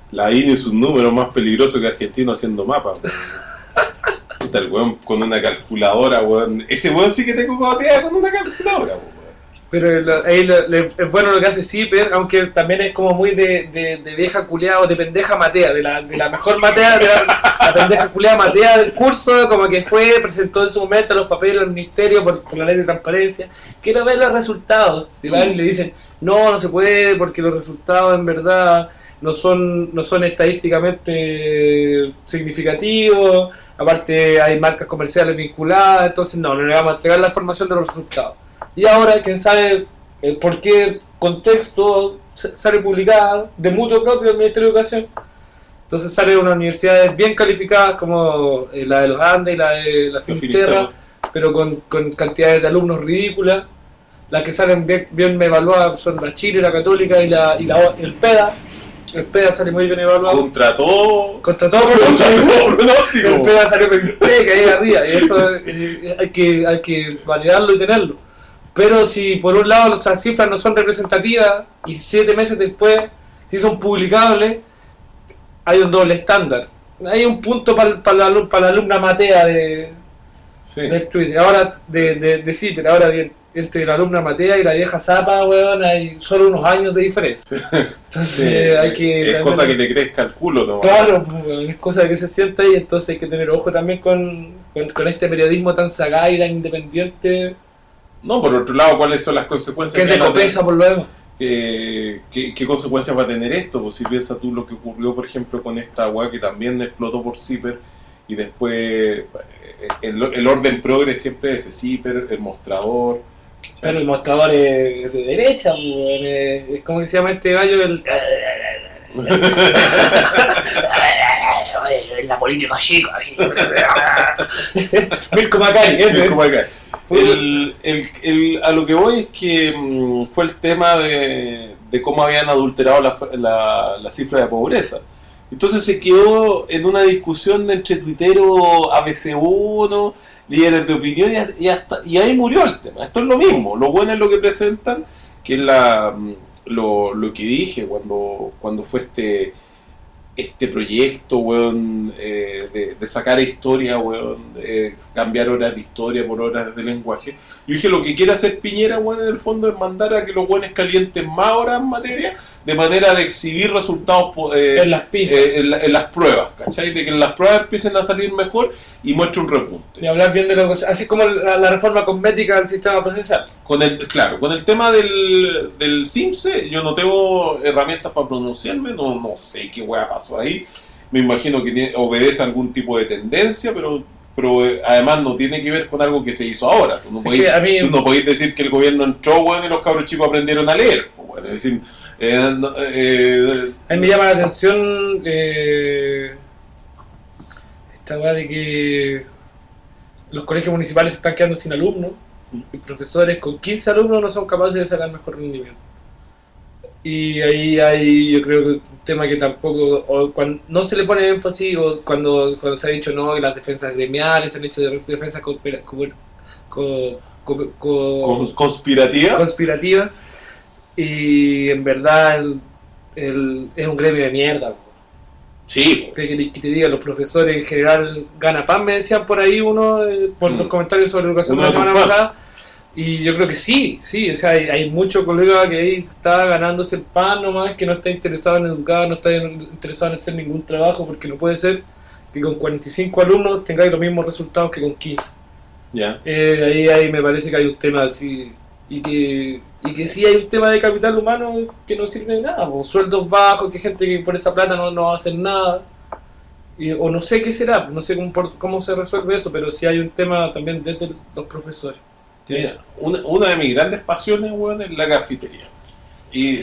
La I N E es un número más peligroso que argentino haciendo mapas. Puta, el weón con una calculadora, weón. Ese weón sí que te cogotea con una calculadora, weón. Pero lo, ahí lo, le, es bueno lo que hace Zipper, aunque también es como muy de, de, de vieja culeada o de pendeja matea, de la, de la mejor matea, de la, la pendeja culeada matea del curso, como que fue, presentó en su momento los papeles al ministerio por, por la ley de transparencia. Quiero ver los resultados. Y van y le dicen, no, no se puede porque los resultados en verdad no son, no son estadísticamente significativos, aparte hay marcas comerciales vinculadas, entonces no, no le vamos a entregar la información de los resultados. Y ahora, quién sabe el por qué contexto sale publicada de mutuo propio del Ministerio de Educación. Entonces sale de unas universidades bien calificadas como eh, la de los Andes y la de la Finisterra, pero con, con cantidades de alumnos ridículas. Las que salen bien, bien evaluadas son la Chile, la Católica y la y la el PEDA. El PEDA sale muy bien evaluado. Contra todo. Contra todo pronóstico. El PEDA salió con que ahí arriba. Y eso eh, hay que hay que validarlo y tenerlo. Pero si por un lado las cifras no son representativas y siete meses después si son publicables, hay un doble estándar. Hay un punto para pa la, pa la alumna Matea de, sí. de ahora de, de, de sí, pero ahora bien, entre la alumna Matea y la vieja Zapa, weón, hay solo unos años de diferencia. Entonces sí, hay que... Es también, cosa que le crezca el culo, ¿no? Claro, es cosa que se sienta ahí, entonces hay que tener ojo también con, con, con este periodismo tan sagaz y tan independiente. No, por otro lado, ¿cuáles son las consecuencias? Que te copesa por lo demás. ¿Qué, qué, ¿Qué consecuencias va a tener esto? Pues si piensas tú lo que ocurrió, por ejemplo, con esta weá que también explotó por Zipper y después el, el orden progre siempre es ese Zipper, el mostrador. Pero el mostrador es de derecha, es, es como que se llama este gallo el... la política chica. Mirko Macari, ese. Mirko Macari. El, el, el, a lo que voy es que mmm, fue el tema de, de cómo habían adulterado la, la, la cifra de pobreza. Entonces se quedó en una discusión entre tuiteros A B C uno, líderes de opinión, y, y, hasta, y ahí murió el tema. Esto es lo mismo. Lo bueno es lo que presentan, que es la, lo, lo que dije cuando, cuando fue este... este proyecto, weón, eh, de, de sacar historia, weón, de cambiar horas de historia por horas de lenguaje. Yo dije, lo que quiere hacer Piñera, weón, en el fondo es mandar a que los weones calienten más horas en materia, de manera de exhibir resultados eh, en, las eh, en, la, en las pruebas, ¿cachai? De que en las pruebas empiecen a salir mejor y muestre un repunte. Y hablar bien de lo que... Así como la, la reforma cosmética del sistema procesal. Con el, claro, con el tema del, del CIMSE, yo no tengo herramientas para pronunciarme, no, no sé qué weá pasó ahí. Me imagino que tiene, obedece a algún tipo de tendencia, pero pero eh, además no tiene que ver con algo que se hizo ahora. Tú no, podéis, mí... tú no podéis decir que el gobierno entró, bueno, y los cabros chicos aprendieron a leer. Pues, bueno, es decir, eh, eh, a mí me llama la atención eh, esta weá de que los colegios municipales se están quedando sin alumnos, y profesores con quince alumnos no son capaces de sacar mejor rendimiento. Y ahí hay, yo creo que un tema que tampoco, o cuando no se le pone énfasis, o cuando, cuando se ha dicho no, que las defensas gremiales, se han hecho de defensas conspira, co, co, co, co, conspirativas. conspirativas, y en verdad el, el, es un gremio de mierda. Sí. Que, que te diga, los profesores en general gana pan, me decían por ahí uno, eh, por mm. los comentarios sobre educación de la semana pasada. Y yo creo que sí, sí, o sea, hay, hay muchos colegas que ahí está ganándose el pan nomás, que no está interesado en educar, no está interesado en hacer ningún trabajo, porque no puede ser que con cuarenta y cinco alumnos tengáis los mismos resultados que con quince. Ya. Eh, ahí, ahí me parece que hay un tema así, y que, y que sí hay un tema de capital humano que no sirve de nada, pues, sueldos bajos, que gente que por esa plata no, no va a hacer nada. Y, o no sé qué será, no sé cómo, cómo se resuelve eso, pero sí hay un tema también desde los profesores. Mira, una, una de mis grandes pasiones, weón, es la cafetería. Y,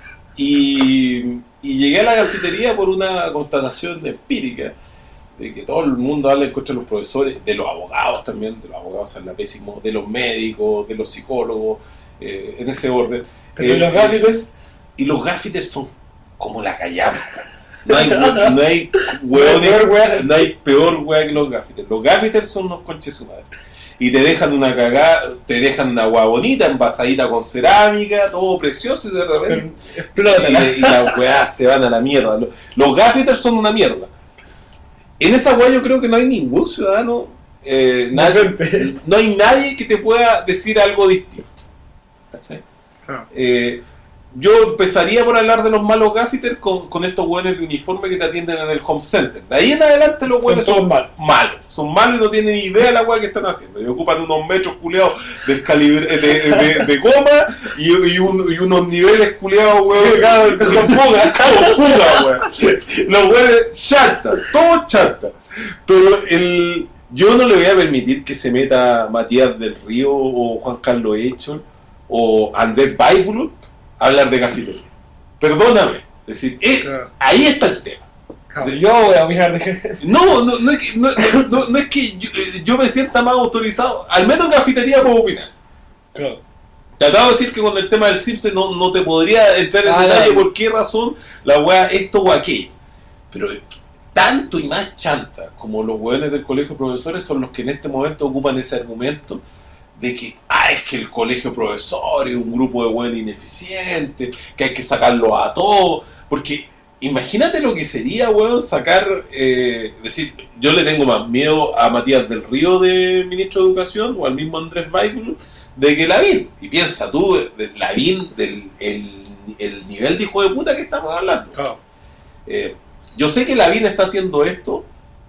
y, y llegué a la cafetería por una constatación empírica de que todo el mundo habla en contra de los profesores, de los abogados también, de los abogados habla pésimo, de los médicos, de los psicólogos, eh, en ese orden. ¿Pero eh, y los gaffiters? Y los gaffiters son como la callampa. No hay, no, no hay hueones, no hay peor hueá que los gaffiters. Los gaffiters son unos conches su madre. y te dejan una cagada, te dejan una agua bonita, envasadita con cerámica, todo precioso, y de repente explota. Y, y las weas se van a la mierda. Los, los gaffiters son una mierda. En esa wea yo creo que no hay ningún ciudadano, eh, nadie, no hay nadie que te pueda decir algo distinto. ¿Cachai? Ah. Eh, yo empezaría por hablar de los malos gaffiters con, con estos weones de uniforme que te atienden en el home center. De ahí en adelante los weones son, son malos. malos. Son malos y no tienen ni idea de la wea que están haciendo. Y ocupan unos metros culeados de, calibre, de, de, de goma y, y, un, y unos niveles culeados, weón. Sí, claro, con fuga, con fuga, weón. Los weones chantan, todos chantan. Pero el, yo no le voy a permitir que se meta Matías del Río o Juan Carlos Echol o Andrés Baibulut a hablar de cafetería. Perdóname. Es decir, eh, claro. Ahí está el tema. Claro, yo voy a mirar de... No, no, no es que, no, no, no es que yo, yo me sienta más autorizado. Al menos en cafetería puedo opinar. Claro. Te acabo de decir que con el tema del Simpson no, no te podría entrar en ah, detalle no. por qué razón la weá esto o aquello. Pero tanto y más chanta como los weones del colegio de profesores son los que en este momento ocupan ese argumento de que, ah, es que el colegio de profesores es un grupo de weones ineficientes, que hay que sacarlo a todos, porque imagínate lo que sería, weón, sacar, eh, decir, yo le tengo más miedo a Matías del Río de ministro de Educación o al mismo Andrés Baibulut de que Lavín, y piensa tú, de Lavín, del el, el nivel de hijo de puta que estamos hablando. Claro. Eh, yo sé que Lavín está haciendo esto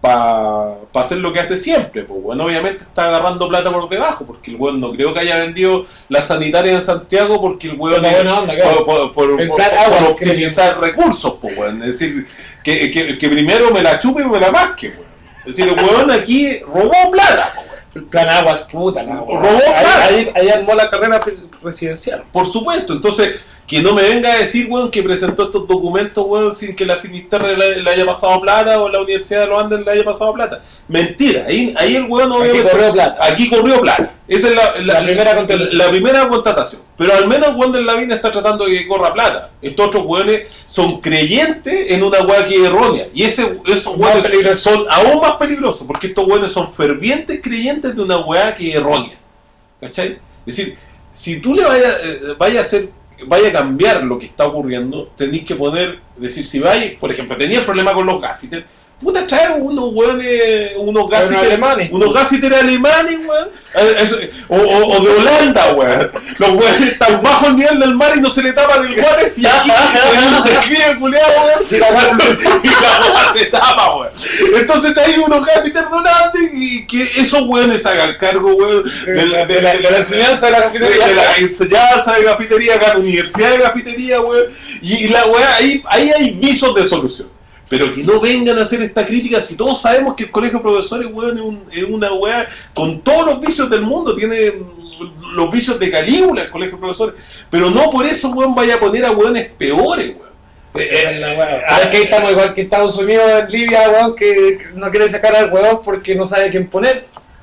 para pa hacer lo que hace siempre, pues bueno, obviamente está agarrando plata por debajo, porque el weón no creo que haya vendido la sanitaria en Santiago porque el weón es, onda, claro. por, por, por, por, por optimizar recursos, pues bueno, es decir, que, que, que primero me la chupe y me la masque, pues. Es decir, el weón aquí robó plata, pues. El plan Aguas, puta, no, robó plata. Ahí, ahí, ahí armó la carrera residencial. Por supuesto, entonces que no me venga a decir, weón, que presentó estos documentos, weón, sin que la Finisterre le, le haya pasado plata o la Universidad de los Andes le haya pasado plata. Mentira, ahí, ahí el weón obviamente... Aquí corrió plata. Aquí corrió plata. Esa es la, la, la, primera, contratación. La, la primera contratación. Pero al menos el weón del Lavín está tratando de que corra plata. Estos otros weones son creyentes en una weá que es errónea. Y ese, esos weones son aún más peligrosos, porque estos weones son fervientes creyentes de una weá que es errónea. ¿Cachai? Es decir, si tú le vayas eh, vaya a hacer... vaya a cambiar lo que está ocurriendo, tenéis que poner, decir, si vais, por ejemplo, tenía el problema con los gaffiters, puta, trae unos hueones, unos gaffiters alemanes, unos gaffiters alemanes, weón, o, o, o de Holanda, weón, los hueones están bajo el nivel del mar y no se le tapa del water, y aquí en un describe culiado, weón, y la hueá se tapa, weón. Entonces trae unos gaffiters de Holanda y que esos hueones hagan cargo, weón, de, de, de, de, de la enseñanza de la cafetería, de la enseñanza de gafitería, acá la universidad de gafitería, weón, y, y la weá, ahí, ahí hay visos de solución. Pero que no vengan a hacer esta crítica si todos sabemos que el colegio de profesores, weón, es, un, es una weá con todos los vicios del mundo, tiene los vicios de Calígula el colegio de profesores, pero no por eso, weón, vaya a poner a weones peores, weón. Eh, eh, es que ahí estamos igual que Estados Unidos en Libia, weón, que no quiere sacar al weón porque no sabe quién poner.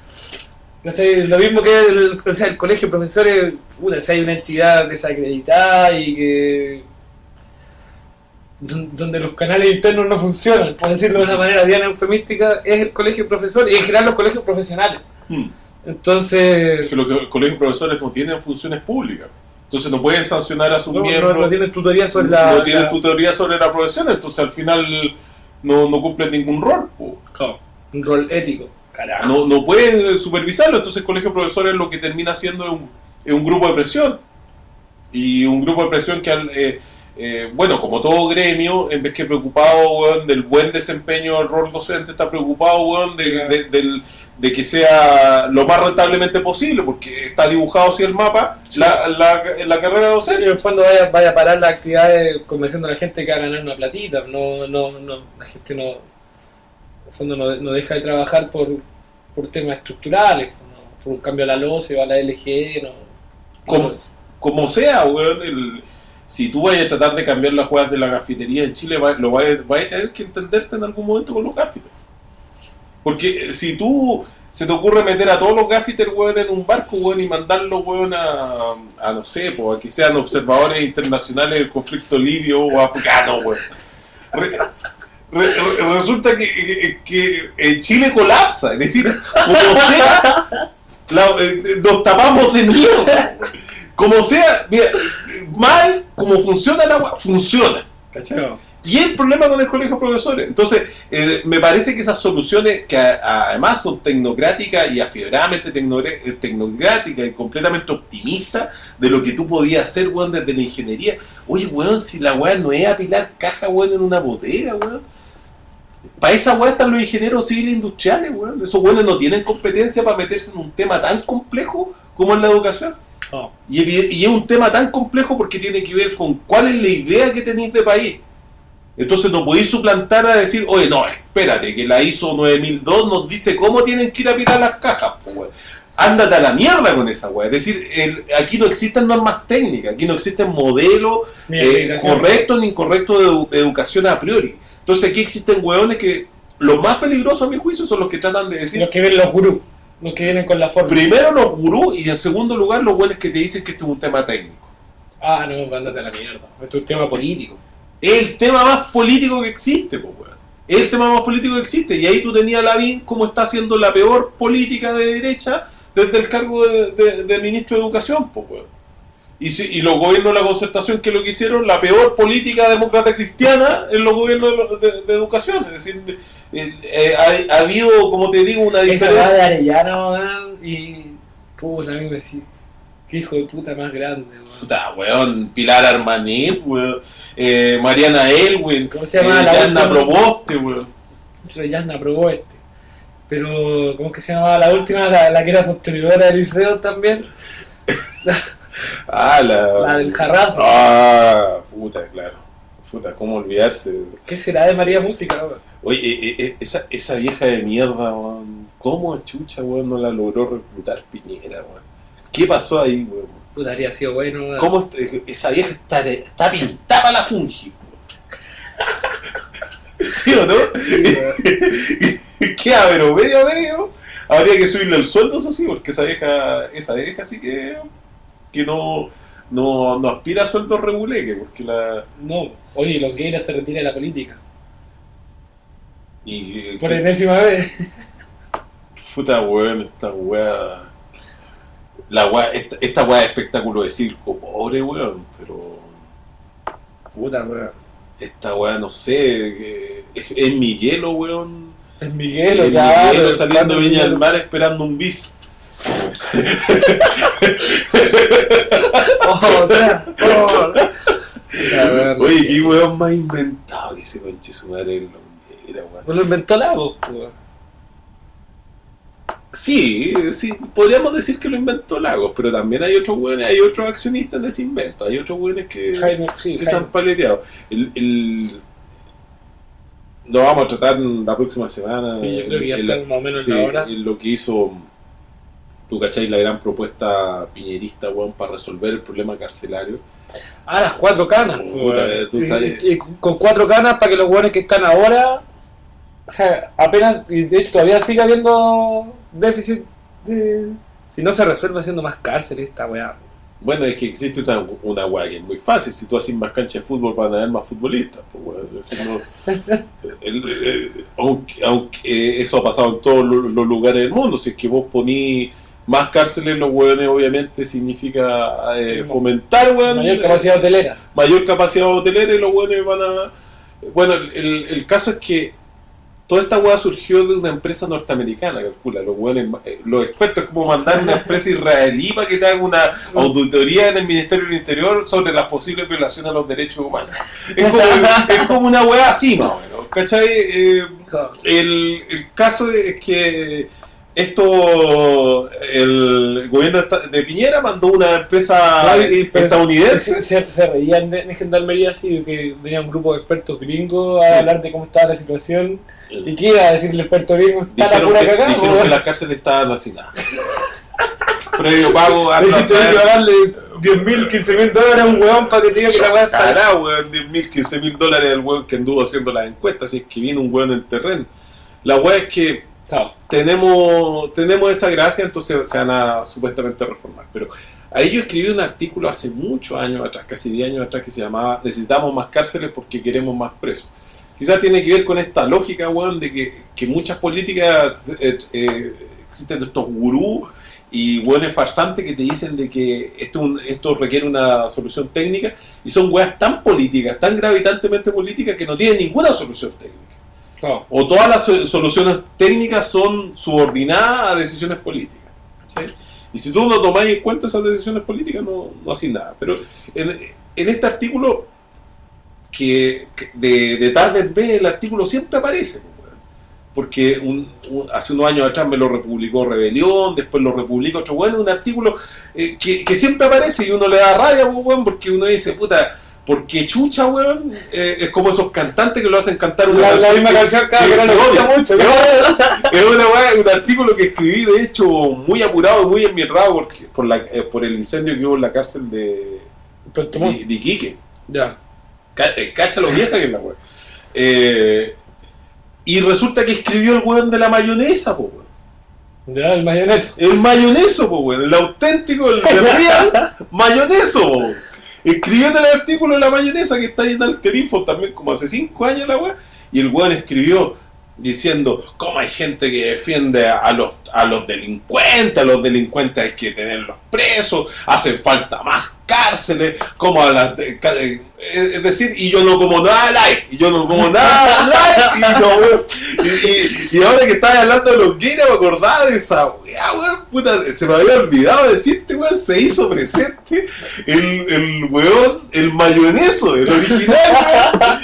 No sé, lo mismo que el, o sea, el colegio de profesores, puta, si hay una entidad desacreditada y que donde los canales internos no funcionan, por decirlo de una manera bien eufemística, es el colegio de profesores y en general los colegios profesionales. Hmm. Entonces... Es que los colegios de profesores no tienen funciones públicas, entonces no pueden sancionar a sus no, miembros. No, no tienen tutoría sobre la... No tienen la... tutoría sobre la profesión, entonces al final no, no cumplen ningún rol. Oh, un rol ético, carajo. No, no pueden supervisarlo, entonces el colegio de profesores lo que termina siendo es un, es un grupo de presión. Y un grupo de presión que... Eh, Eh, bueno, como todo gremio, en vez que preocupado, weón, del buen desempeño del rol docente, está preocupado, weón, de, de, de, de que sea lo más rentablemente posible, porque está dibujado así el mapa, sí. la, la, la carrera docente. Y en el fondo vaya, vaya a parar las actividades convenciendo a la gente que va a ganar una platita, no, no, no, la gente no, en el fondo no, no deja de trabajar por, por temas estructurales, ¿no? Por un cambio a la L O C E, va a la L G, no. Como, como sea, weón, el... Si tú vayas a tratar de cambiar las jugadas de la cafetería en Chile, lo vayas a tener que entenderte en algún momento con los gaffiters. Porque si tú se te ocurre meter a todos los gaffiters, weón, en un barco, weón, y mandarlos, weón, a, a no sé, pues, a que sean observadores internacionales del conflicto libio o afgano, weón. Re, re, re, resulta que, que, que Chile colapsa, es decir, como sea... La, eh, nos tapamos de mierda. Como sea, mira, mal como funciona el agua, funciona. ¿Cachai? No. Y el problema con el colegio de profesores. Entonces, eh, me parece que esas soluciones, que a, a, además son tecnocráticas y afiebradamente tecnocráticas y completamente optimistas de lo que tú podías hacer, weón, desde la ingeniería. Oye, weón, si la weá no es apilar caja, weón, en una bodega, weón. Para esa weá están los ingenieros civiles industriales, weón. Esos weones no tienen competencia para meterse en un tema tan complejo como es la educación. Oh. Y, y es un tema tan complejo porque tiene que ver con cuál es la idea que tenéis de país. Entonces no podéis suplantar a decir, oye, no, espérate, que la I S O nueve mil dos nos dice cómo tienen que ir a pirar las cajas, pues, weón. Ándate a la mierda con esa weá. Es decir, el, aquí no existen normas técnicas, aquí no existen modelos eh, correctos ni incorrectos de, edu de educación a priori. Entonces aquí existen weones que, los más peligrosos a mi juicio, son los que tratan de decir... Los que ven los gurús, los que vienen con la forma. Primero los gurús y en segundo lugar los weones que te dicen que esto es un tema técnico. Ah, no, ándate a la mierda. Esto es un tema político. El tema más político que existe, pues, weón. El tema más político que existe. Y ahí tú tenías a Lavín como está haciendo la peor política de derecha desde el cargo de, de, de ministro de Educación, pues, weón. Y, si, y los gobiernos de la concertación que lo que hicieron, la peor política demócrata cristiana en los gobiernos de, de, de educación. Es decir, eh, eh, ha, ha habido, como te digo, una diferencia. Esa de Arellano, weón, y... Puta, a mí me decía... Qué hijo de puta más grande, weón. Puta, weón, Pilar Armanit, weón, eh, Mariana Elwin, ¿cómo se llama? Eh, Yanna Proboste, weón. Yanna Proboste. Pero, ¿cómo es que se llamaba la última? La, la que era sostenedora del liceo también. ah, la... La del jarrazo. Ah, puta, claro. Puta, ¿cómo olvidarse? ¿Qué será de María Música, weón? Oye, eh, eh, esa, esa vieja de mierda, weón. ¿Cómo chucha, weón, no la logró reclutar Piñera, weón? ¿Qué pasó ahí, weón? Puta, habría sido bueno. Weón. ¿Cómo esa vieja está, de, está pintada para la fungi? ¿Sí o no? Sí, ¿qué a ver, medio a medio? Habría que subirle el sueldo, eso sí, porque esa vieja, esa vieja sí que, que no, no, no aspira a sueldos reguleques, porque la... No, oye, Longueira se retira de la política. Y, Por enésima vez. Puta weón, esta weá... La weá, esta, esta weá de espectáculo de circo, pobre weón, pero... Puta weón. Esta weá, no sé, es, es Miguelo, weón. Es Miguelo, es ya. Miguelo saliendo de Viña del Mar esperando un bis. oh, otra, oh. Oye, qué weón más inventado que ese conche su madre el Longueira, weón. Pues lo inventó Lagos, weón. Sí, sí, podríamos decir que lo inventó Lagos, pero también hay otros güeyes, hay otros accionistas de ese invento, hay otros güeyes que, Jaime, sí, que se han paleteado. El, el, lo vamos a tratar la próxima semana. Sí, yo creo que ya está más o menos sí, en la hora. Lo que hizo, tú cachai, la gran propuesta piñerista, weón, para resolver el problema carcelario. Ah, las cuatro canas. Puta, tú sabes. Y, y con cuatro canas para que los güeyes que están ahora, o sea, apenas, y de hecho todavía sigue habiendo déficit de, si no se resuelve haciendo más cárcel esta weá. Bueno, es que existe una, una weá que es muy fácil. Si tú haces más cancha de fútbol van a haber más futbolistas, pues weón. No, el, el, aunque, aunque eso ha pasado en todos los, los lugares del mundo. Si es que vos ponís más cárceles, los weones obviamente significa eh, fomentar, weón, mayor capacidad hotelera. Mayor capacidad hotelera y los weones van a... Bueno, el, el caso es que toda esta hueá surgió de una empresa norteamericana, calcula, los hueones, los expertos, es como mandar una empresa israelí para que te haga una auditoría en el Ministerio del Interior sobre las posibles violaciones a los derechos humanos. Es como, es como una hueá así, más o menos, ¿cachai? Eh, el, el caso es que esto, el gobierno de Piñera mandó una empresa claro, y, estadounidense. Se, se reían en Gendarmería así, que venía un grupo de expertos gringos a sí. hablar de cómo estaba la situación. ¿Y qué iba a decir el experto gringo? Está dijeron la pura que, cagada. Dijeron que las cárceles estaban hacinadas. Previo pago a que darle diez mil, quince mil dólares a un huevón para que te diga que la hueá está. Cará, huevón, diez mil, quince mil dólares al huevón que anduvo haciendo las encuestas. Así es que viene un huevón en terreno. La hueá es que claro. tenemos, tenemos esa gracia, entonces se van a supuestamente reformar. Pero ahí yo escribí un artículo hace muchos años atrás, casi diez años atrás, que se llamaba "Necesitamos más cárceles porque queremos más presos". Quizás tiene que ver con esta lógica, weón, de que, que muchas políticas eh, eh, existen de estos gurús y hueones farsantes que te dicen de que esto, un, esto requiere una solución técnica, y son weas tan políticas, tan gravitantemente políticas, que no tienen ninguna solución técnica. Oh. O todas las so- soluciones técnicas son subordinadas a decisiones políticas. ¿Sí? Y si tú no tomás en cuenta esas decisiones políticas, no, no haces nada. Pero en, en este artículo, que, que de, de tarde en vez, el artículo siempre aparece. Porque un, un, hace unos años atrás me lo republicó Rebelión, después lo republica otro bueno, un artículo eh, que, que siempre aparece y uno le da rabia, bueno, porque uno dice, puta, porque chucha, weón, eh, es como esos cantantes que lo hacen cantar una la, canción. la misma que, canción cada que no le gusta mucho. Es una weá, un artículo que escribí, de hecho, muy apurado y muy enmierrado porque, por, la, eh, por el incendio que hubo en la cárcel de, de, de Iquique. Ya. Cacha lo vieja que es la weá. Eh, y resulta que escribió el weón de la mayonesa, po, weón. Ya, el mayoneso. El mayoneso, po, weón. El auténtico, el de real mayoneso, po, weón. Escribió en el artículo de la mayonesa que está ahí en Alquerifo también como hace cinco años la weá, y el weón escribió diciendo cómo hay gente que defiende a los, a los delincuentes, a los delincuentes hay que tenerlos presos, hacen falta más cárceles, como a las de, es decir, y yo no como nada light, y yo no como nada light, y, no, y, y, y ahora que estaba hablando de los gays me acordaba de esa weá, weón, puta, se me había olvidado decirte, weón, se hizo presente el, el weón, el mayoneso, el original,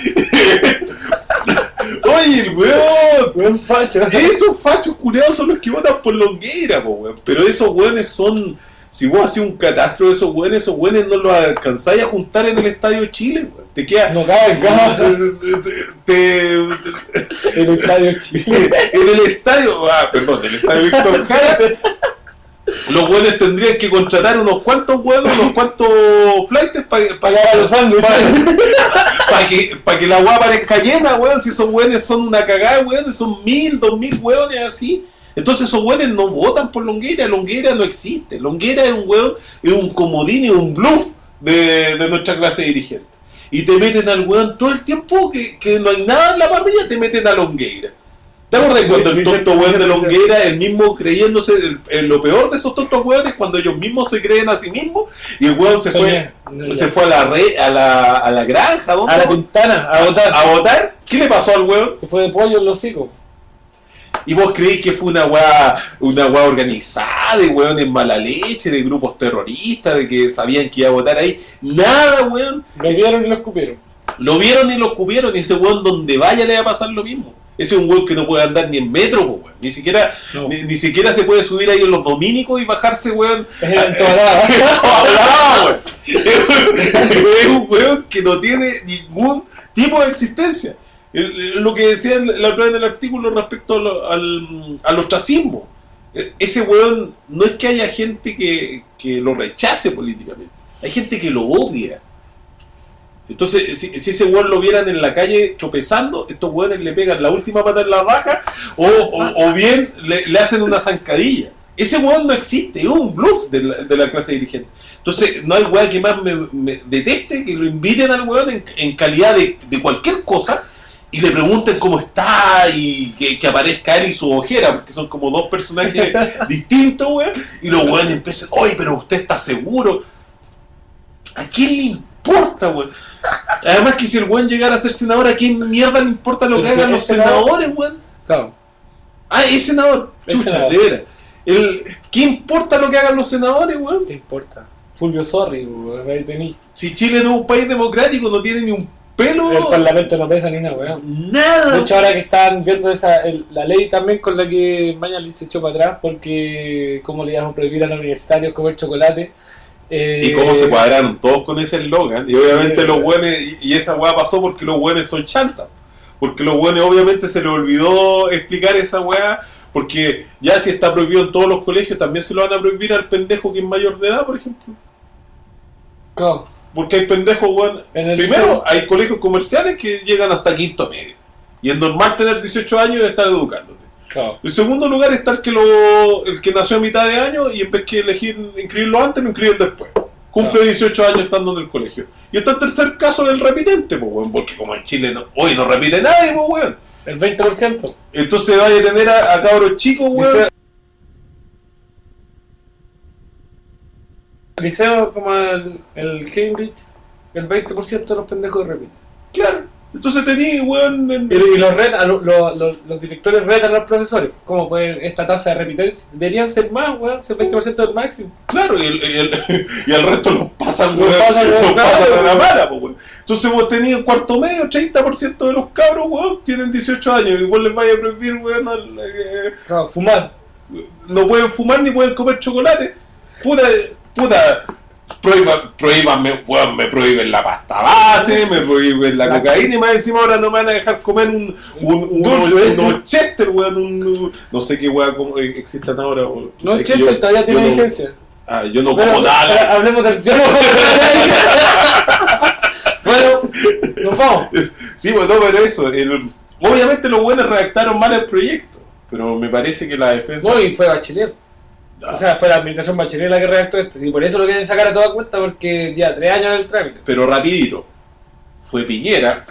oye, el weón, Buen facho. esos fachos culiados son los que votan por Longueira, po, weón, pero esos weones son... Si vos hacés un catastro de esos güeyes, esos güeyes no los alcanzáis a juntar en el Estadio de Chile, güey. Te queda... No cabe, cabe. Te, El Estadio Chile. En el estadio... Ah, perdón, en el Estadio Víctor Jara, los güeyes tendrían que contratar unos cuantos güeyes, unos cuantos flights para pa, Pagar a los sándwiches. Para pa que, pa que la guapa parezca llena, güey. Si esos güeyes son una cagada, güey, son mil, dos mil güeyes así. Entonces esos güeyes no votan por Longueira, Longueira no existe. Longueira es un güey, es un comodín, es un bluff de, de nuestra clase dirigente. Y te meten al güey todo el tiempo que, que no hay nada en la parrilla, te meten a Longueira. ¿Te acuerdas cuando el tonto güey de Longueira, el mismo creyéndose el, el, lo peor de esos tontos güeyes, cuando ellos mismos se creen a sí mismos, y el güey se fue, se fue a la re, a la, a la granja, ¿dónde? A la Quintana, a votar. ¿A votar? ¿Qué le pasó al güey? Se fue de pollo en los hocicos. Y vos creéis que fue una weá, una weá organizada, de weón en mala leche, de grupos terroristas, de que sabían que iba a votar ahí. Nada, weón. Lo vieron y lo escupieron. Lo vieron y lo escupieron, y ese weón donde vaya le va a pasar lo mismo. Ese es un weón que no puede andar ni en metro, weón. Ni siquiera, no. ni, ni siquiera se puede subir ahí en los dominicos y bajarse, weón. En toda lado. En toda lado, weón. Es un weón que no tiene ningún tipo de existencia. Lo que decía la otra vez en el artículo respecto al, al, al ostracismo. Ese weón, no es que haya gente que, que lo rechace políticamente, hay gente que lo odia. Entonces, si, si ese weón lo vieran en la calle tropezando, estos weones le pegan la última pata en la raja, o, o, o bien le, le hacen una zancadilla. Ese weón no existe, es un bluff de la, de la clase dirigente. Entonces, no hay weón que más me, me deteste que lo inviten al weón en, en calidad de, de cualquier cosa, y le pregunten cómo está, y que, que aparezca él y su ojera, porque son como dos personajes distintos, weón, y los weones empiezan, oye, pero usted está seguro. ¿A quién le importa, weón? Además que si el weón llegara a ser senador, ¿a quién mierda le importa lo que hagan los senadores, weón? Claro. Ah, es senador. Chucha, senador. De veras. El, ¿Qué importa lo que hagan los senadores, weón? ¿Qué importa? Fulvio Sorri, weón, ahí tení. Si Chile no es un país democrático, no tiene ni un pelo. El Parlamento no pesa ni una weón. Nada. De hecho, ahora que están viendo esa el, la ley también con la que Mañalich se echó para atrás, porque cómo le iban a prohibir a los universitarios comer chocolate. Eh, y cómo se cuadraron todos con ese eslogan. Y obviamente eh, los buenos, y, y esa weá pasó porque los buenos son chantas. Porque los buenos obviamente se les olvidó explicar esa weá. Porque ya si está prohibido en todos los colegios, también se lo van a prohibir al pendejo que es mayor de edad, por ejemplo. ¿Cómo? Porque hay pendejos, weón. Primero, liceo, hay colegios comerciales que llegan hasta quinto medio. Y es normal tener dieciocho años y estar educándote. Claro. En segundo lugar está el que lo el que nació a mitad de año y en vez que elegir inscribirlo antes, lo inscriben después. Cumple claro. dieciocho años estando en el colegio. Y está el tercer caso del repitente, pues, weón. Porque como en Chile no, hoy no repite nadie, pues, weón. El veinte por ciento. Entonces vaya a tener a, a cabros chicos, weón. liceo como el, el Cambridge, el veinte por ciento de los pendejos repiten. Claro. Entonces tenía, weón... En... Y, y los, retan, los, los, los directores retan a los profesores. ¿Cómo pueden esta tasa de repitencia? Deberían ser más, weón, ser veinte por ciento del máximo. Claro, y el, y el, y el resto los pasan, weón. Los pasan, Los weón, pasan claro, a la weón. mala, po, weón. Entonces vos tenías en cuarto medio, treinta por ciento de los cabros, weón, tienen dieciocho años. Igual les vaya a prohibir, weón, al, eh, Claro, fumar. no pueden fumar ni pueden comer chocolate. Puta, puta... Prohíban, prohíbanme, weón, me prohíben la pasta base, me prohíben la cocaína y más encima ahora no me van a dejar comer un, un, un, Dulce. un, un Chester, weón, un, no sé qué weón como existan ahora. o- tú No, sabes que Chester yo- todavía tiene yo no- vigencia. Ah, yo no Pero, como pero nada. hablemos del... Yo no Bueno, nos vamos. Sí, pues no, pero eso. El, obviamente los buenos redactaron mal el proyecto, pero me parece que la defensa... No, y fue Bachelet. O sea, fue la administración Bachelet la que redactó esto. Y por eso lo quieren sacar a toda cuenta, porque ya tres años del trámite. Pero rapidito, fue Piñera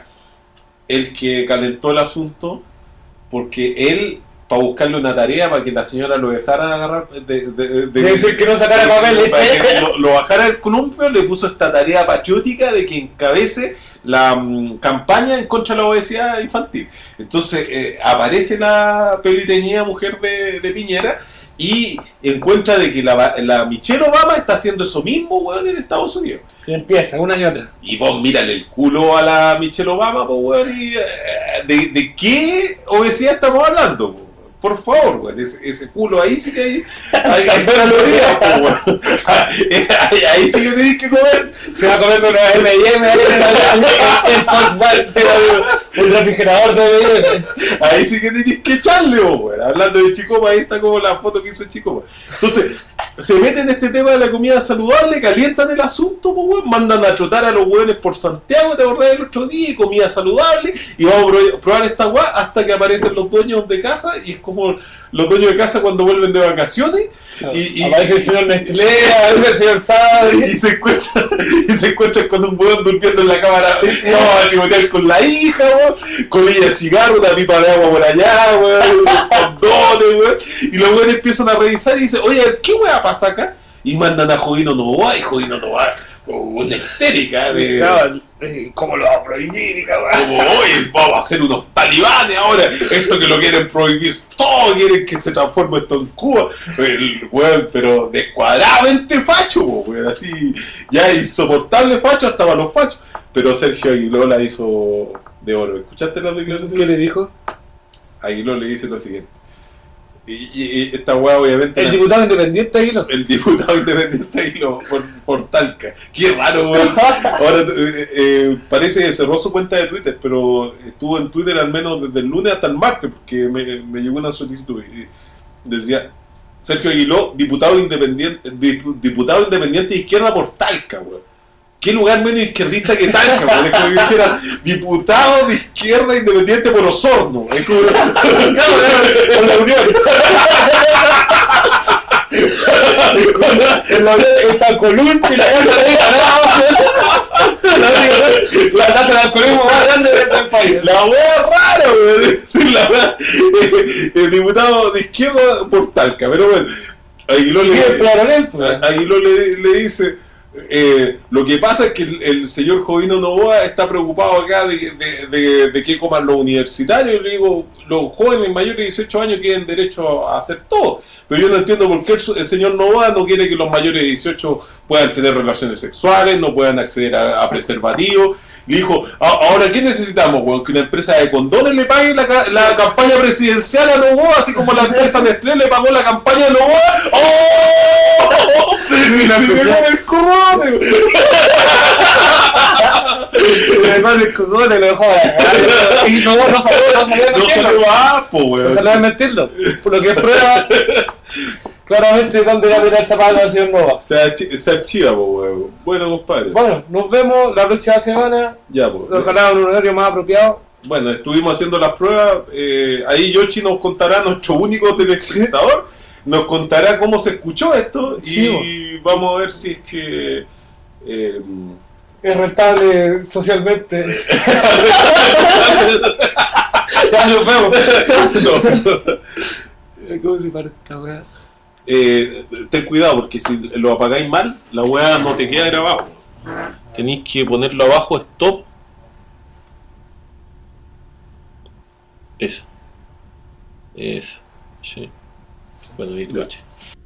el que calentó el asunto porque él, para buscarle una tarea para que la señora lo dejara agarrar, de, de, de, De decir que no sacara papeles. para que lo, lo bajara del columpio, le puso esta tarea patriótica de que encabece la um, campaña en contra de la obesidad infantil. Entonces eh, aparece la peliteñida mujer de, de Piñera y encuentra de que la, la Michelle Obama está haciendo eso mismo, weón, en Estados Unidos. Y empieza, una y otra. Y vos mírale el culo a la Michelle Obama, pues, weón, y, eh, de, ¿de qué obesidad estamos hablando, po? Por favor, weón, ese, ese culo ahí sí que hay, hay, hay calorías, po, weón. Ahí, ahí sí que tenéis que comer. Se va a comer con una eme y eme ahí en el, el Volkswagen, el refrigerador de eme y eme. Ahí sí que tenéis que echarle, po, weón. Hablando de Chicopa, ahí está como la foto que hizo Chicopa. Entonces, se meten en este tema de la comida saludable, calientan el asunto, po, weón, mandan a trotar a los weones por Santiago, te acordás del otro día, y comida saludable, y vamos a probar esta weá hasta que aparecen los dueños de casa, y es como los dueños de casa cuando vuelven de vacaciones, y, y, aparece el señor Nestlé, aparece el señor Sadri. y se encuentran y se encuentran con un weón durmiendo en la cámara, no, a tribotear con la hija, weón, colilla de cigarro, una pipa de agua por allá, weón, condones, weón, y los weones empiezan a revisar y dicen, oye, ¿qué weá pasa acá? Y mandan a Jovino Novoa, y Jovino Novoa, una histérica de... Claro, ¿cómo lo va a prohibir? Como hoy vamos a hacer unos talibanes ahora, esto que lo quieren prohibir todo, quieren que se transforme esto en Cuba, el weón, pero descuadradamente facho, weón, así, ya insoportable facho hasta para los fachos, pero Sergio Aguiló la hizo de oro. ¿Escuchaste las ¿Qué declaraciones? le dijo? Aguiló le dice lo siguiente, y, y, y esta weá obviamente... El la- diputado independiente Aguiló. el diputado independiente Aguiló por, por Talca. Qué raro, weón. Ahora eh, eh, parece que cerró su cuenta de Twitter, pero estuvo en Twitter al menos desde el lunes hasta el martes, porque me, me llegó una solicitud y decía Sergio Aguiló, diputado independiente, dip- diputado independiente de izquierda por Talca, weón. ¿Qué lugar menos izquierdista que Talca, weón? Es como que dijera diputado de izquierda independiente por Osorno. Es como... Claro, claro, con la Unión. En la Unión está Column y la casa de la la casa de alcoholismo más grande del país. La wea rara, weón. La wea, eh, el diputado de izquierda por Talca, pero bueno, Aguiló le, Aguiló le, le dice, eh, lo que pasa es que el, el señor Jovino Novoa está preocupado acá de, de, de, de qué coman los universitarios. Le digo, los jóvenes mayores de dieciocho años tienen derecho a hacer todo, pero yo no entiendo por qué el, el señor Novoa no quiere que los mayores de dieciocho puedan tener relaciones sexuales, no puedan acceder a, a preservativos. Le dijo, ahora ¿qué necesitamos, weón? Que una empresa de condones le pague la, la campaña presidencial a Novoa, así como la empresa Nestlé le pagó la campaña a Novoa. ¡Oh! Y se me pone el cojone. Le pone el cojone, lo dejó. Y no, no salió, no salió de No mentirlo. salió más, po, weón. No salió de mentirlo. Por lo que prueba claramente dónde va a tirar el zapato al señor Nova. Se archi- se archiva, po, weón. Bueno, compadre. Bueno, nos vemos la próxima semana. Ya, po. Ojalá en un horario más apropiado. Bueno, estuvimos haciendo las pruebas. Eh, ahí Yoshi nos contará, nuestro único telespectador, nos contará cómo se escuchó esto Sí, y vamos a ver si es que... Eh, Es rentable socialmente. Ya nos vemos. no. ¿Cómo se para esta weá? eh, ten cuidado, porque si lo apagáis mal, la weá no te queda grabado. Tenéis que ponerlo abajo, stop. Eso. Eso. Sí. Bueno, y coche.